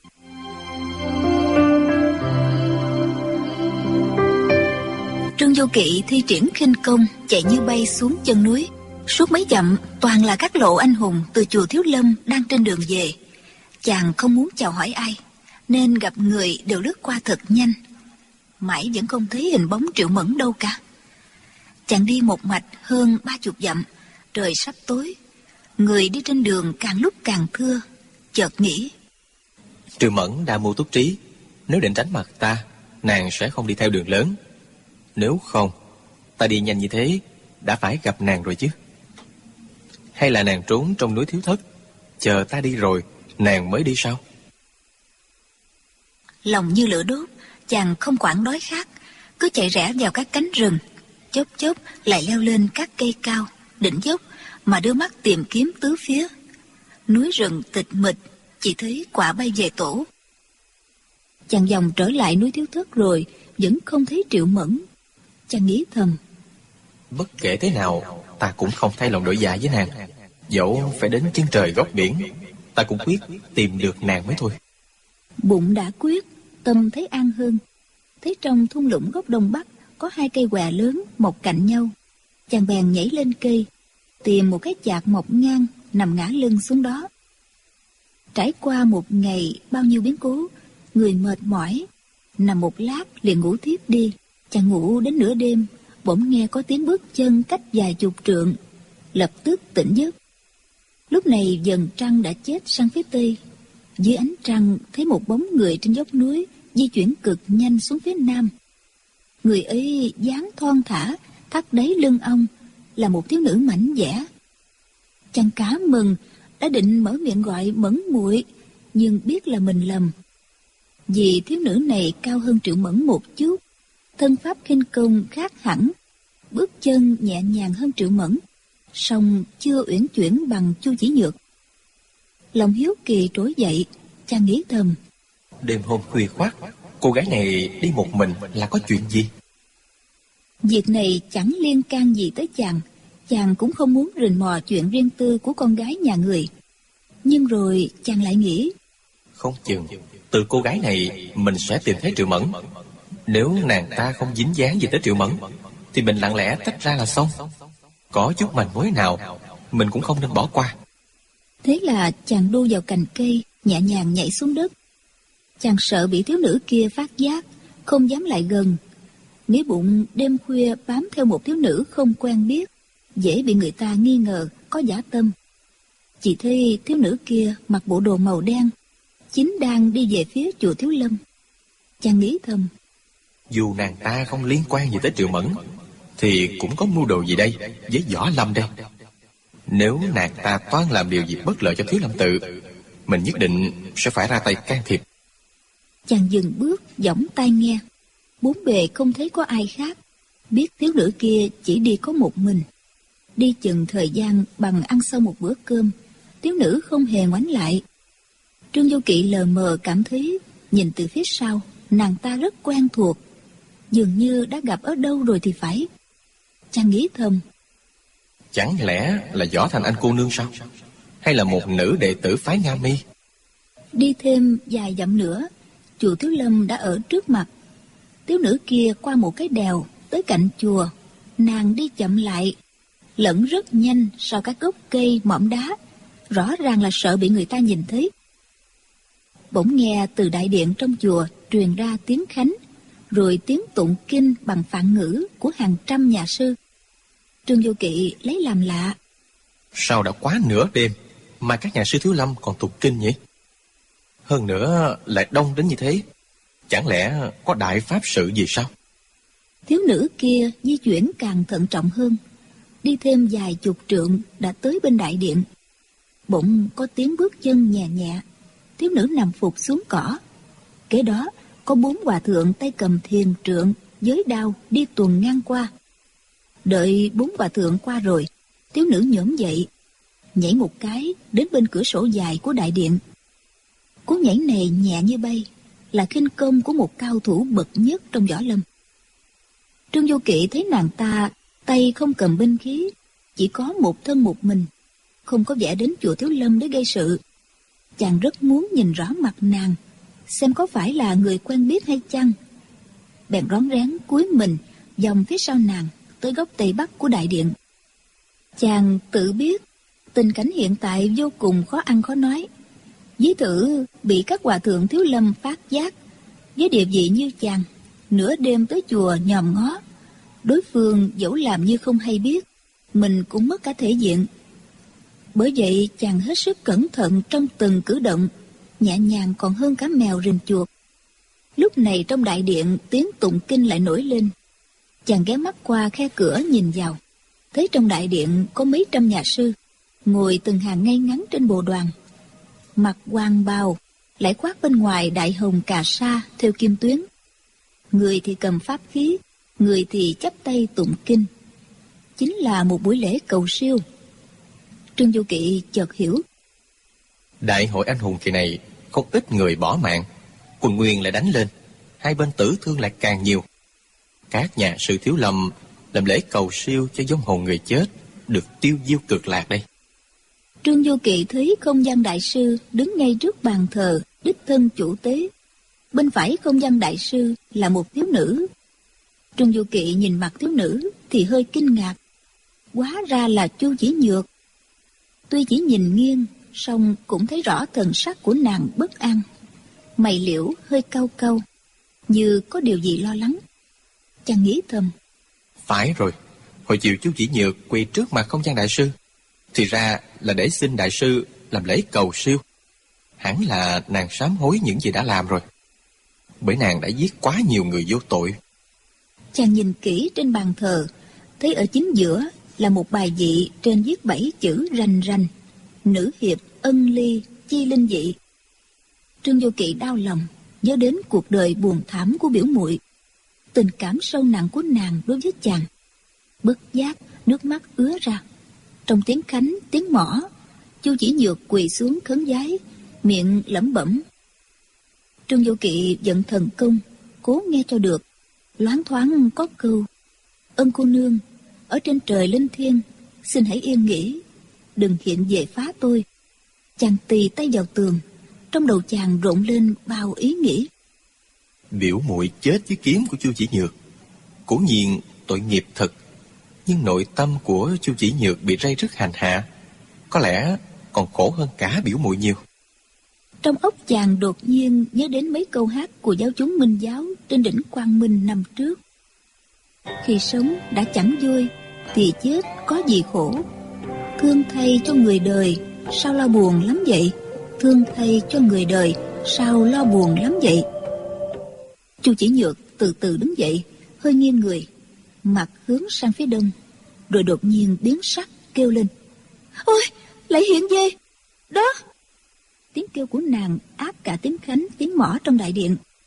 Trương Du Kỵ thi triển khinh công chạy như bay xuống chân núi. Suốt mấy dặm toàn là các lộ anh hùng từ chùa Thiếu Lâm đang trên đường về. Chàng không muốn chào hỏi ai, nên gặp người đều lướt qua thật nhanh. Mãi vẫn không thấy hình bóng Triệu Mẫn đâu cả. Chàng đi một mạch hơn 30 dặm, trời sắp tối. Người đi trên đường càng lúc càng thưa. Chợt nghĩ: Triệu Mẫn đa mưu túc trí, nếu định tránh mặt ta, nàng sẽ không đi theo đường lớn. Nếu không, ta đi nhanh như thế đã phải gặp nàng rồi chứ. Hay là nàng trốn trong núi Thiếu Thất, chờ ta đi rồi nàng mới đi sao? Lòng như lửa đốt, chàng không quản đói khát, cứ chạy rẽ vào các cánh rừng, chốc chốc lại leo lên các cây cao, đỉnh dốc mà đưa mắt tìm kiếm tứ phía. Núi rừng tịch mịch, chỉ thấy quả bay về tổ. Chàng vòng trở lại núi Thiếu Thất rồi vẫn không thấy Triệu Mẫn. Chàng nghĩ thầm: Bất kể thế nào, ta cũng không thay lòng đổi dạ với nàng. Dẫu phải đến chân trời góc biển, ta cũng quyết tìm được nàng mới thôi. Bụng đã quyết, tâm thấy an hơn. Thấy trong thung lũng góc đông bắc có 2 cây què lớn mọc cạnh nhau. Chàng bèn nhảy lên cây, tìm một cái chạc mọc ngang, nằm ngả lưng xuống đó. Trải qua một ngày bao nhiêu biến cố, người mệt mỏi, nằm một lát liền ngủ thiếp đi. Chàng ngủ đến nửa đêm, bỗng nghe có tiếng bước chân cách vài chục trượng, lập tức tỉnh giấc. Lúc này dần trăng đã chết sang phía tây. Dưới ánh trăng thấy một bóng người trên dốc núi di chuyển cực nhanh xuống phía nam. Người ấy dáng thon thả, thắt đáy lưng ong, là một thiếu nữ mảnh dẻ. Chàng cá mừng, đã định mở miệng gọi Mẫn muội, nhưng biết là mình lầm. Vì thiếu nữ này cao hơn Triệu Mẫn một chút, thân pháp khinh công khác hẳn, bước chân nhẹ nhàng hơn Triệu Mẫn, song chưa uyển chuyển bằng Chu Chỉ Nhược. Lòng hiếu kỳ trỗi dậy, chàng nghĩ thầm: Đêm hôm khuya khoắt, cô gái này đi một mình là có chuyện gì? Việc này chẳng liên can gì tới chàng. Chàng cũng không muốn rình mò chuyện riêng tư của con gái nhà người. Nhưng rồi chàng lại nghĩ: Không chừng từ cô gái này mình sẽ tìm thấy Triệu Mẫn. Nếu nàng ta không dính dáng gì tới Triệu Mẫn, thì mình lặng lẽ tách ra là xong. Có chút manh mối nào mình cũng không nên bỏ qua. Thế là chàng đu vào cành cây, nhẹ nhàng nhảy xuống đất. Chàng sợ bị thiếu nữ kia phát giác, không dám lại gần. Nghĩ bụng đêm khuya bám theo một thiếu nữ không quen biết, dễ bị người ta nghi ngờ có dã tâm. Chỉ thấy thiếu nữ kia mặc bộ đồ màu đen, chính đang đi về phía chùa Thiếu Lâm. Chàng nghĩ thầm: Dù nàng ta không liên quan gì tới Triệu Mẫn, thì cũng có mưu đồ gì đây với Võ Lâm đây. Nếu nàng ta toan làm điều gì bất lợi cho Thiếu Lâm tự, mình nhất định sẽ phải ra tay can thiệp. Chàng dừng bước, giỏng tai nghe. Bốn bề không thấy có ai khác. Biết thiếu nữ kia chỉ đi có một mình. Đi chừng thời gian bằng ăn xong một bữa cơm, thiếu nữ không hề ngoảnh lại. Trương Vô Kỵ lờ mờ cảm thấy nhìn từ phía sau, nàng ta rất quen thuộc, dường như đã gặp ở đâu rồi thì phải. Chàng nghĩ thầm, chẳng lẽ là Võ Thành Anh cô nương sao? Hay là một nữ đệ tử phái Nga Mi? đi thêm vài dặm nữa, chùa Thiếu Lâm đã ở trước mặt. Thiếu nữ kia qua một cái đèo tới cạnh chùa, nàng đi chậm lại, lẫn rất nhanh sau các gốc cây mỏm đá, rõ ràng là sợ bị người ta nhìn thấy. Bỗng nghe từ đại điện trong chùa truyền ra tiếng khánh, rồi tiếng tụng kinh bằng phạn ngữ của hàng trăm nhà sư. Trương Vô Kỵ lấy làm lạ. Sao đã quá nửa đêm mà các nhà sư Thiếu Lâm còn tụng kinh nhỉ? Hơn nữa lại đông đến như thế, chẳng lẽ có đại pháp sự gì sao? Thiếu nữ kia di chuyển càng thận trọng hơn, đi thêm vài chục trượng đã tới bên đại điện. Bỗng có tiếng bước chân nhẹ nhẹ, thiếu nữ nằm phục xuống cỏ. Kế đó có 4 hòa thượng tay cầm thiền trượng giới đao đi tuần ngang qua. Đợi 4 hòa thượng qua rồi, thiếu nữ nhổm dậy, nhảy một cái đến bên cửa sổ dài của đại điện. Cú nhảy này nhẹ như bay, là khinh công của một cao thủ bậc nhất trong võ lâm. Trương Vô Kỵ thấy nàng ta tay không cầm binh khí, chỉ có một thân một mình, không có vẻ đến chùa Thiếu Lâm để gây sự. Chàng rất muốn nhìn rõ mặt nàng, xem có phải là người quen biết hay chăng. Bèn rón rén cúi mình vòng phía sau nàng tới góc tây bắc của đại điện. Chàng tự biết tình cảnh hiện tại vô cùng khó ăn khó nói. Ví thử bị các hòa thượng Thiếu Lâm phát giác, với địa vị như chàng, nửa đêm tới chùa nhòm ngó, đối phương dẫu làm như không hay biết, mình cũng mất cả thể diện. Bởi vậy chàng hết sức cẩn thận trong từng cử động, nhẹ nhàng còn hơn cả mèo rình chuột. Lúc này trong đại điện tiếng tụng kinh lại nổi lên. Chàng ghé mắt qua khe cửa nhìn vào, thấy trong đại điện có mấy trăm nhà sư ngồi từng hàng ngay ngắn trên bồ đoàn, mặc hoàng bào, lại khoác bên ngoài đại hồng cà sa theo kim tuyến. Người thì cầm pháp khí, người thì chắp tay tụng kinh. Chính là một buổi lễ cầu siêu. Trương Vô Kỵ chợt hiểu. Đại hội anh hùng kỳ này không ít người bỏ mạng, quân nguyên lại đánh lên, hai bên tử thương lại càng nhiều. Các nhà sư Thiếu Lâm làm lễ cầu siêu cho vong hồn người chết được tiêu diêu cực lạc đây. Trương Vô Kỵ thấy không gian đại sư đứng ngay trước bàn thờ đích thân chủ tế. Bên phải không gian đại sư là một thiếu nữ. Trương Vô Kỵ nhìn mặt thiếu nữ thì hơi kinh ngạc. Hóa ra là Chu Chỉ Nhược. Tuy chỉ nhìn nghiêng, song cũng thấy rõ thần sắc của nàng bất an. Mày liễu hơi cau cau, như có điều gì lo lắng. Chàng nghĩ thầm. Phải rồi, hồi chiều Chu Chỉ Nhược quỳ trước mặt không gian đại sư, thì ra là để xin đại sư làm lễ cầu siêu. Hẳn là nàng sám hối những gì đã làm rồi, bởi nàng đã giết quá nhiều người vô tội. Chàng nhìn kỹ trên bàn thờ, thấy ở chính giữa là một bài vị trên viết 7 chữ rành rành: nữ hiệp ân ly chi linh dị. Trương Vô Kỵ đau lòng nhớ đến cuộc đời buồn thảm của biểu muội, tình cảm sâu nặng của nàng đối với chàng. Bất giác nước mắt ứa ra. Trong tiếng khánh tiếng mõ, Chu Chỉ Nhược quỳ xuống khấn vái, miệng lẩm bẩm. Trương Vô Kỵ vận thần công cố nghe cho được. Loáng thoáng có câu: ân cô nương ở trên trời linh thiêng, xin hãy yên nghỉ, đừng hiện về phá tôi. Chàng tì tay vào tường, trong đầu chàng rộn lên bao ý nghĩ. Biểu muội chết với kiếm của Chu Chỉ Nhược, cố nhiên tội nghiệp thật, nhưng nội tâm của Chu Chỉ Nhược bị ray rứt hành hạ, có lẽ còn khổ hơn cả biểu muội nhiều. Trong óc chàng đột nhiên nhớ đến mấy câu hát của giáo chúng Minh giáo trên đỉnh Quang Minh năm trước. Khi sống đã chẳng vui, thì chết có gì khổ. Thương thay cho người đời, sao lo buồn lắm vậy? Thương thay cho người đời, sao lo buồn lắm vậy? Chu Chỉ Nhược từ từ đứng dậy, hơi nghiêng người, mặt hướng sang phía đông, rồi đột nhiên biến sắc kêu lên: ôi, lại hiện về đó! Tiếng kêu của nàng áp cả tiếng khánh tiếng mõ trong đại điện,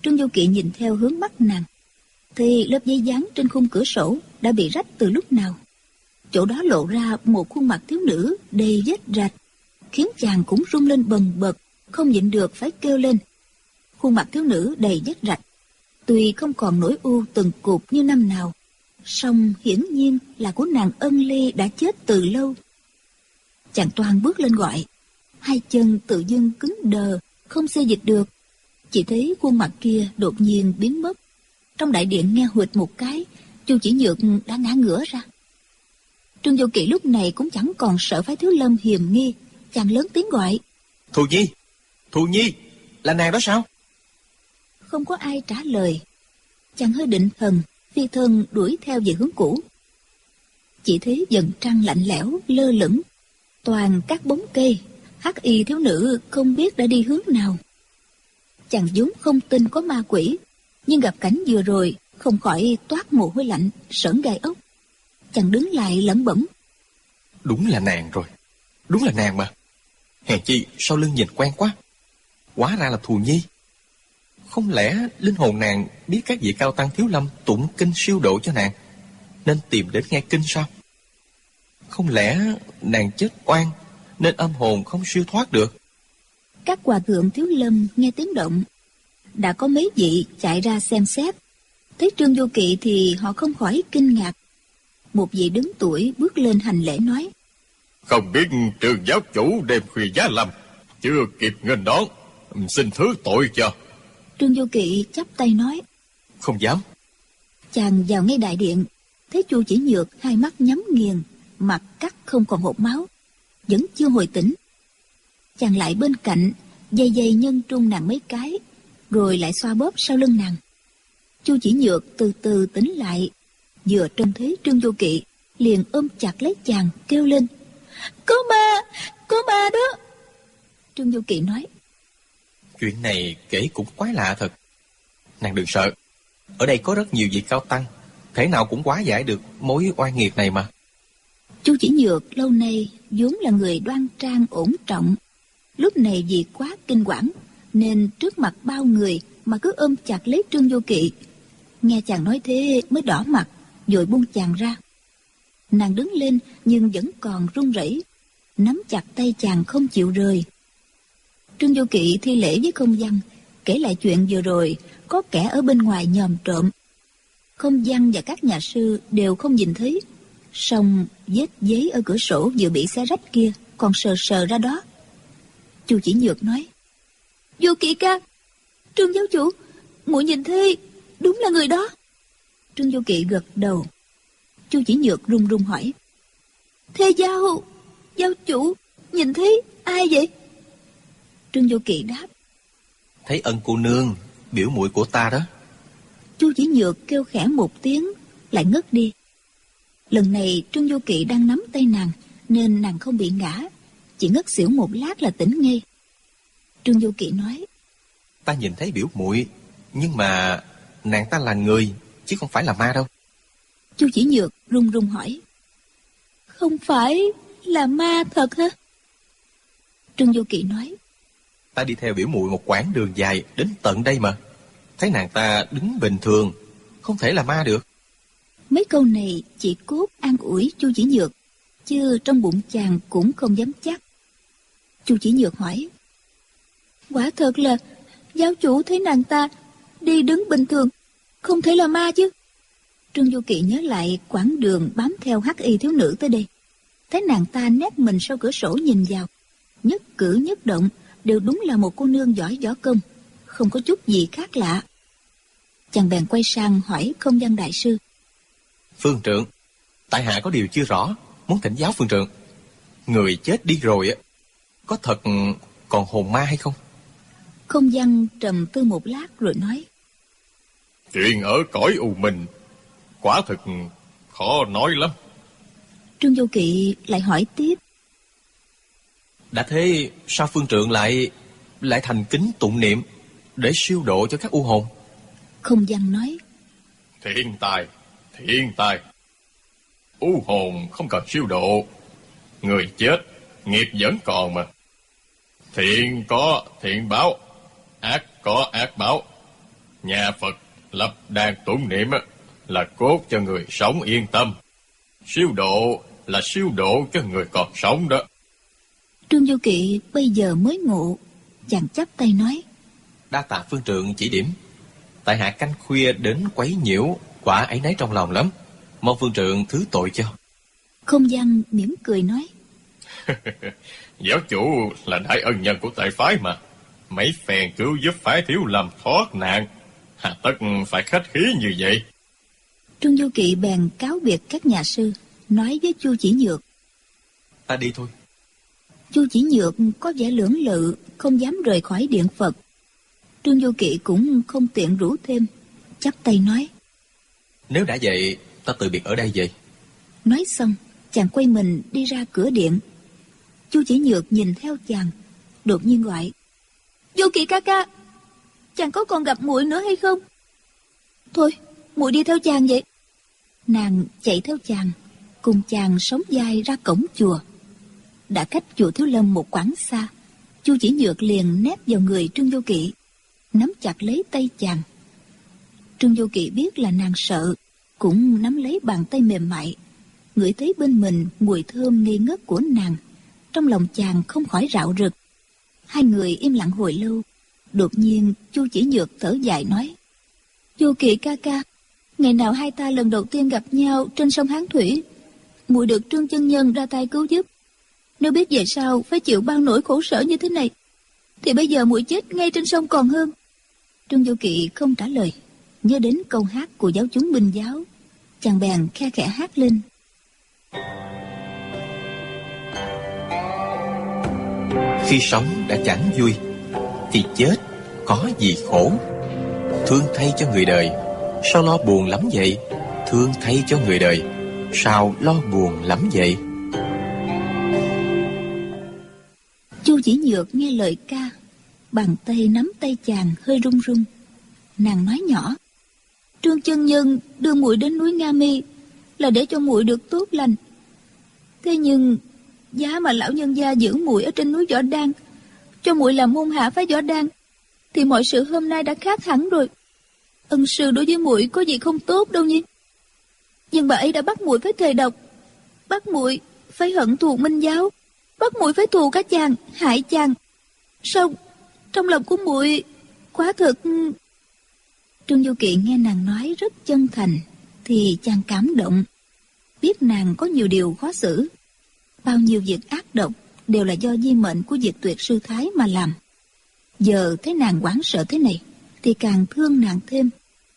Trương Du Kỵ nhìn theo hướng mắt nàng, thì lớp giấy dán trên khung cửa sổ đã bị rách từ lúc nào. Chỗ đó lộ ra một khuôn mặt thiếu nữ đầy vết rạch, khiến chàng cũng rung lên bần bật, không nhịn được phải kêu lên. Khuôn mặt thiếu nữ đầy vết rạch, tuy không còn nổi u từng cục như năm nào, song hiển nhiên là của nàng Ân Ly đã chết từ lâu. Chàng toan bước lên gọi, hai chân tự dưng cứng đờ, không xê dịch được. Chỉ thấy khuôn mặt kia đột nhiên biến mất. Trong đại điện nghe huỵch một cái, Chu Chỉ Nhược đã ngã ngửa ra. Trương Du Kỵ lúc này cũng chẳng còn sợ phái Thiếu Lâm hiềm nghi, chàng lớn tiếng gọi: Thù Nhi, Thù Nhi, là nàng đó sao? Không có ai trả lời. Chàng hơi định thần, phi thân đuổi theo về hướng cũ. Chỉ thấy dần trăng lạnh lẽo lơ lửng, toàn các bóng cây. Hắc y thiếu nữ không biết đã đi hướng nào. Chàng vốn không tin có ma quỷ, nhưng gặp cảnh vừa rồi không khỏi toát mồ hôi lạnh, sởn gai ốc. Chàng đứng lại lẩm bẩm: Đúng là nàng rồi, đúng là nàng mà. Hèn chi sau lưng nhìn quen quá. Hóa ra là Thù Nhi. Không lẽ linh hồn nàng biết các vị cao tăng Thiếu Lâm tụng kinh siêu độ cho nàng, nên tìm đến nghe kinh sao? Không lẽ nàng chết oan nên âm hồn không siêu thoát được? Các hòa thượng Thiếu Lâm nghe tiếng động, đã có mấy vị chạy ra xem xét. Thấy Trương Du Kỵ thì họ không khỏi kinh ngạc. Một vị đứng tuổi bước lên hành lễ nói: Không biết Trương giáo chủ đêm khuya giá lâm, chưa kịp nghênh đón, xin thứ tội cho. Trương Du Kỵ chắp tay nói: Không dám. Chàng vào ngay đại điện, thấy Chu Chỉ Nhược hai mắt nhắm nghiền, mặt cắt không còn hột máu, vẫn chưa hồi tỉnh. Chàng lại bên cạnh dây dây nhân trung nàng mấy cái, rồi lại xoa bóp sau lưng nàng. Chu Chỉ Nhược từ từ tỉnh lại, vừa trông thấy Trương Du Kỵ liền ôm chặt lấy chàng kêu lên: Có ma đó. Trương Du Kỵ nói: Chuyện này kể cũng quái lạ thật. Nàng đừng sợ, ở đây có rất nhiều vị cao tăng, thể nào cũng hóa giải được mối oan nghiệt này mà. Chu Chỉ Nhược lâu nay vốn là người đoan trang ổn trọng, lúc này vì quá kinh quản nên trước mặt bao người mà cứ ôm chặt lấy Trương Du Kỵ. Nghe chàng nói thế mới đỏ mặt, vội buông chàng ra. Nàng đứng lên nhưng vẫn còn run rẩy, nắm chặt tay chàng không chịu rời. Trương Du Kỵ thi lễ với Không Văn, kể lại chuyện vừa rồi có kẻ ở bên ngoài nhòm trộm. Không Văn và các nhà sư đều không nhìn thấy, song vết giấy ở cửa sổ vừa bị xé rách kia còn sờ sờ ra đó. Chu Chỉ Nhược nói: Du Kỵ ca, Trương giáo chủ, muội nhìn thấy đúng là người đó. Trương Du Kỵ gật đầu. Chu Chỉ Nhược run run hỏi: Thế giáo chủ nhìn thấy ai vậy? Trương Du Kỵ đáp: Thấy Ân cô nương, biểu muội của ta đó. Chu Chỉ Nhược kêu khẽ một tiếng, lại ngất đi. Lần này Trương Du Kỵ đang nắm tay nàng, nên nàng không bị ngã, chỉ ngất xỉu một lát là tỉnh ngay. Trương Du Kỵ nói: Ta nhìn thấy biểu muội, nhưng mà nàng ta là người, chứ không phải là ma đâu. Chu Chỉ Nhược run run hỏi: Không phải là ma thật hả? Trương Du Kỵ nói: Ta đi theo biểu muội một quãng đường dài đến tận đây mà, thấy nàng ta đứng bình thường, không thể là ma được. Mấy câu này chỉ cốt an ủi Chu Chỉ Nhược, chứ trong bụng chàng cũng không dám chắc. Chu Chỉ Nhược hỏi: Quả thật là giáo chủ thấy nàng ta đi đứng bình thường, không thể là ma chứ? Trương Du Kỵ nhớ lại quãng đường bám theo hắc y thiếu nữ tới đây, thấy nàng ta nép mình sau cửa sổ nhìn vào, nhất cử nhất động đều đúng là một cô nương giỏi võ công, không có chút gì khác lạ. Chàng bèn quay sang hỏi Không Văn đại sư: Phương trượng, tại hạ có điều chưa rõ, muốn thỉnh giáo phương trượng. Người chết đi rồi có thật còn hồn ma hay không? Không Văn trầm tư một lát rồi nói: Chuyện ở cõi u minh quả thực khó nói lắm. Trương Du Kỵ lại hỏi tiếp: Đã thế sao phương trượng lại thành kính tụng niệm để siêu độ cho các u hồn? Không Văn nói: Thiên tài. U hồn không cần siêu độ, người chết nghiệp vẫn còn mà. Thiện có thiện báo, ác có ác báo. Nhà Phật lập đàn tụng niệm là cốt cho người sống yên tâm. Siêu độ là siêu độ cho người còn sống đó. Trương Du Kỵ bây giờ mới ngộ, chàng chắp tay nói: Đa tạ phương trượng chỉ điểm. Tại hạ canh khuya đến quấy nhiễu, quả áy náy trong lòng lắm, mong phương trượng thứ tội cho. Không Văn mỉm cười nói: Giáo chủ là đại ân nhân của tại phái mà, mấy phen cứu giúp phái thiếu lâm thoát nạn, hà tất phải khách khí như vậy. Trương Du Kỵ bèn cáo biệt các nhà sư, nói với Chu Chỉ Nhược: Ta đi thôi. Chu Chỉ Nhược có vẻ lưỡng lự, không dám rời khỏi điện Phật. Trương Du Kỵ cũng không tiện rủ thêm, chắp tay nói: Nếu đã vậy, ta từ biệt ở đây vậy. Nói xong, chàng quay mình đi ra cửa điện. Chu Chỉ Nhược nhìn theo chàng, đột nhiên gọi: Du Kỵ ca ca, chàng có còn gặp muội nữa hay không? Thôi, muội đi theo chàng vậy. Nàng chạy theo chàng, cùng chàng sóng vai ra cổng chùa. Đã cách chùa Thiếu Lâm một quãng xa, Chu Chỉ Nhược liền nép vào người Trương Du Kỵ, nắm chặt lấy tay chàng. Trương Du Kỵ biết là nàng sợ, cũng nắm lấy bàn tay mềm mại, ngửi thấy bên mình mùi thơm ngây ngất của nàng. Trong lòng chàng không khỏi rạo rực. Hai người im lặng hồi lâu. Đột nhiên Chu Chỉ Nhược thở dài nói: Du Kỵ ca ca, ngày nào hai ta lần đầu tiên gặp nhau trên sông Hán Thủy, muội được Trương chân nhân ra tay cứu giúp. Nếu biết về sau phải chịu bao nỗi khổ sở như thế này, thì bây giờ muội chết ngay trên sông còn hơn. Trương Du Kỵ không trả lời, nhớ đến câu hát của giáo chúng Binh giáo, chàng bèn khe khẽ hát lên: Khi sống đã chẳng vui, thì chết có gì khổ. Thương thay cho người đời, sao lo buồn lắm vậy? Thương thay cho người đời, sao lo buồn lắm vậy? Chu Chỉ Nhược nghe lời ca, bàn tay nắm tay chàng hơi run run. Nàng nói nhỏ: Trương chân nhân đưa muội đến núi Nga Mi là để cho muội được tốt lành. Thế nhưng giá mà lão nhân gia giữ muội ở trên núi Võ Đan, cho muội làm môn hạ phái Võ Đan, thì mọi sự hôm nay đã khác hẳn rồi. Ân sư đối với muội có gì không tốt đâu nhỉ. Nhưng bà ấy đã bắt muội phải thề độc, bắt muội phải hận thù Minh giáo, bắt muội phải thù cả chàng, hại chàng. Sao trong lòng của muội quả thực... Trương Du Kỵ nghe nàng nói rất chân thành, thì chàng cảm động. Biết nàng có nhiều điều khó xử, bao nhiêu việc ác độc đều là do di mệnh của Diệt Tuyệt sư thái mà làm. Giờ thấy nàng hoảng sợ thế này, thì càng thương nàng thêm.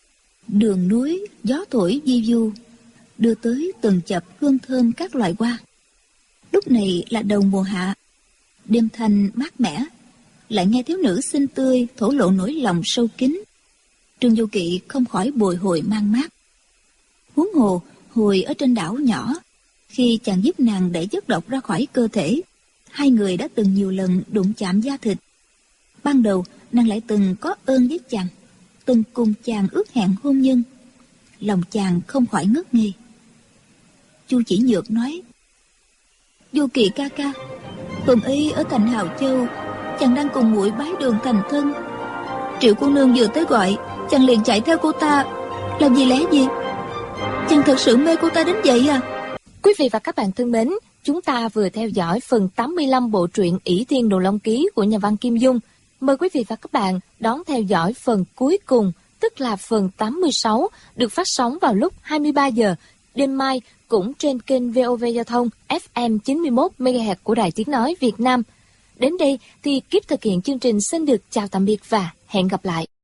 Đường núi gió thổi vi vu, đưa tới từng chập hương thơm các loài hoa. Lúc này là đầu mùa hạ, đêm thanh mát mẻ, lại nghe thiếu nữ xinh tươi thổ lộ nỗi lòng sâu kín. Trương Du Kỵ không khỏi bồi hồi mang mát. Huống hồ hồi ở trên đảo nhỏ, khi chàng giúp nàng đẩy chất độc ra khỏi cơ thể, hai người đã từng nhiều lần đụng chạm da thịt. Ban đầu nàng lại từng có ơn với chàng, từng cùng chàng ước hẹn hôn nhân. Lòng chàng không khỏi ngất ngây. Chu Chỉ Nhược nói: Du Kỵ ca ca, hôm ấy ở thành Hào Châu, chàng đang cùng muội bái đường thành thân. Triệu cô nương vừa tới gọi, chàng liền chạy theo cô ta. Làm gì lẽ gì? Chàng thật sự mê cô ta đến vậy à? Quý vị và các bạn thân mến, chúng ta vừa theo dõi phần 85 bộ truyện Ỷ Thiên Đồ Long Ký của nhà văn Kim Dung. Mời quý vị và các bạn đón theo dõi phần cuối cùng, tức là phần 86, được phát sóng vào lúc 23 giờ đêm mai, cũng trên kênh VOV Giao thông FM 91 MHz của Đài Tiếng nói Việt Nam. Đến đây thì kíp thực hiện chương trình xin được chào tạm biệt và hẹn gặp lại.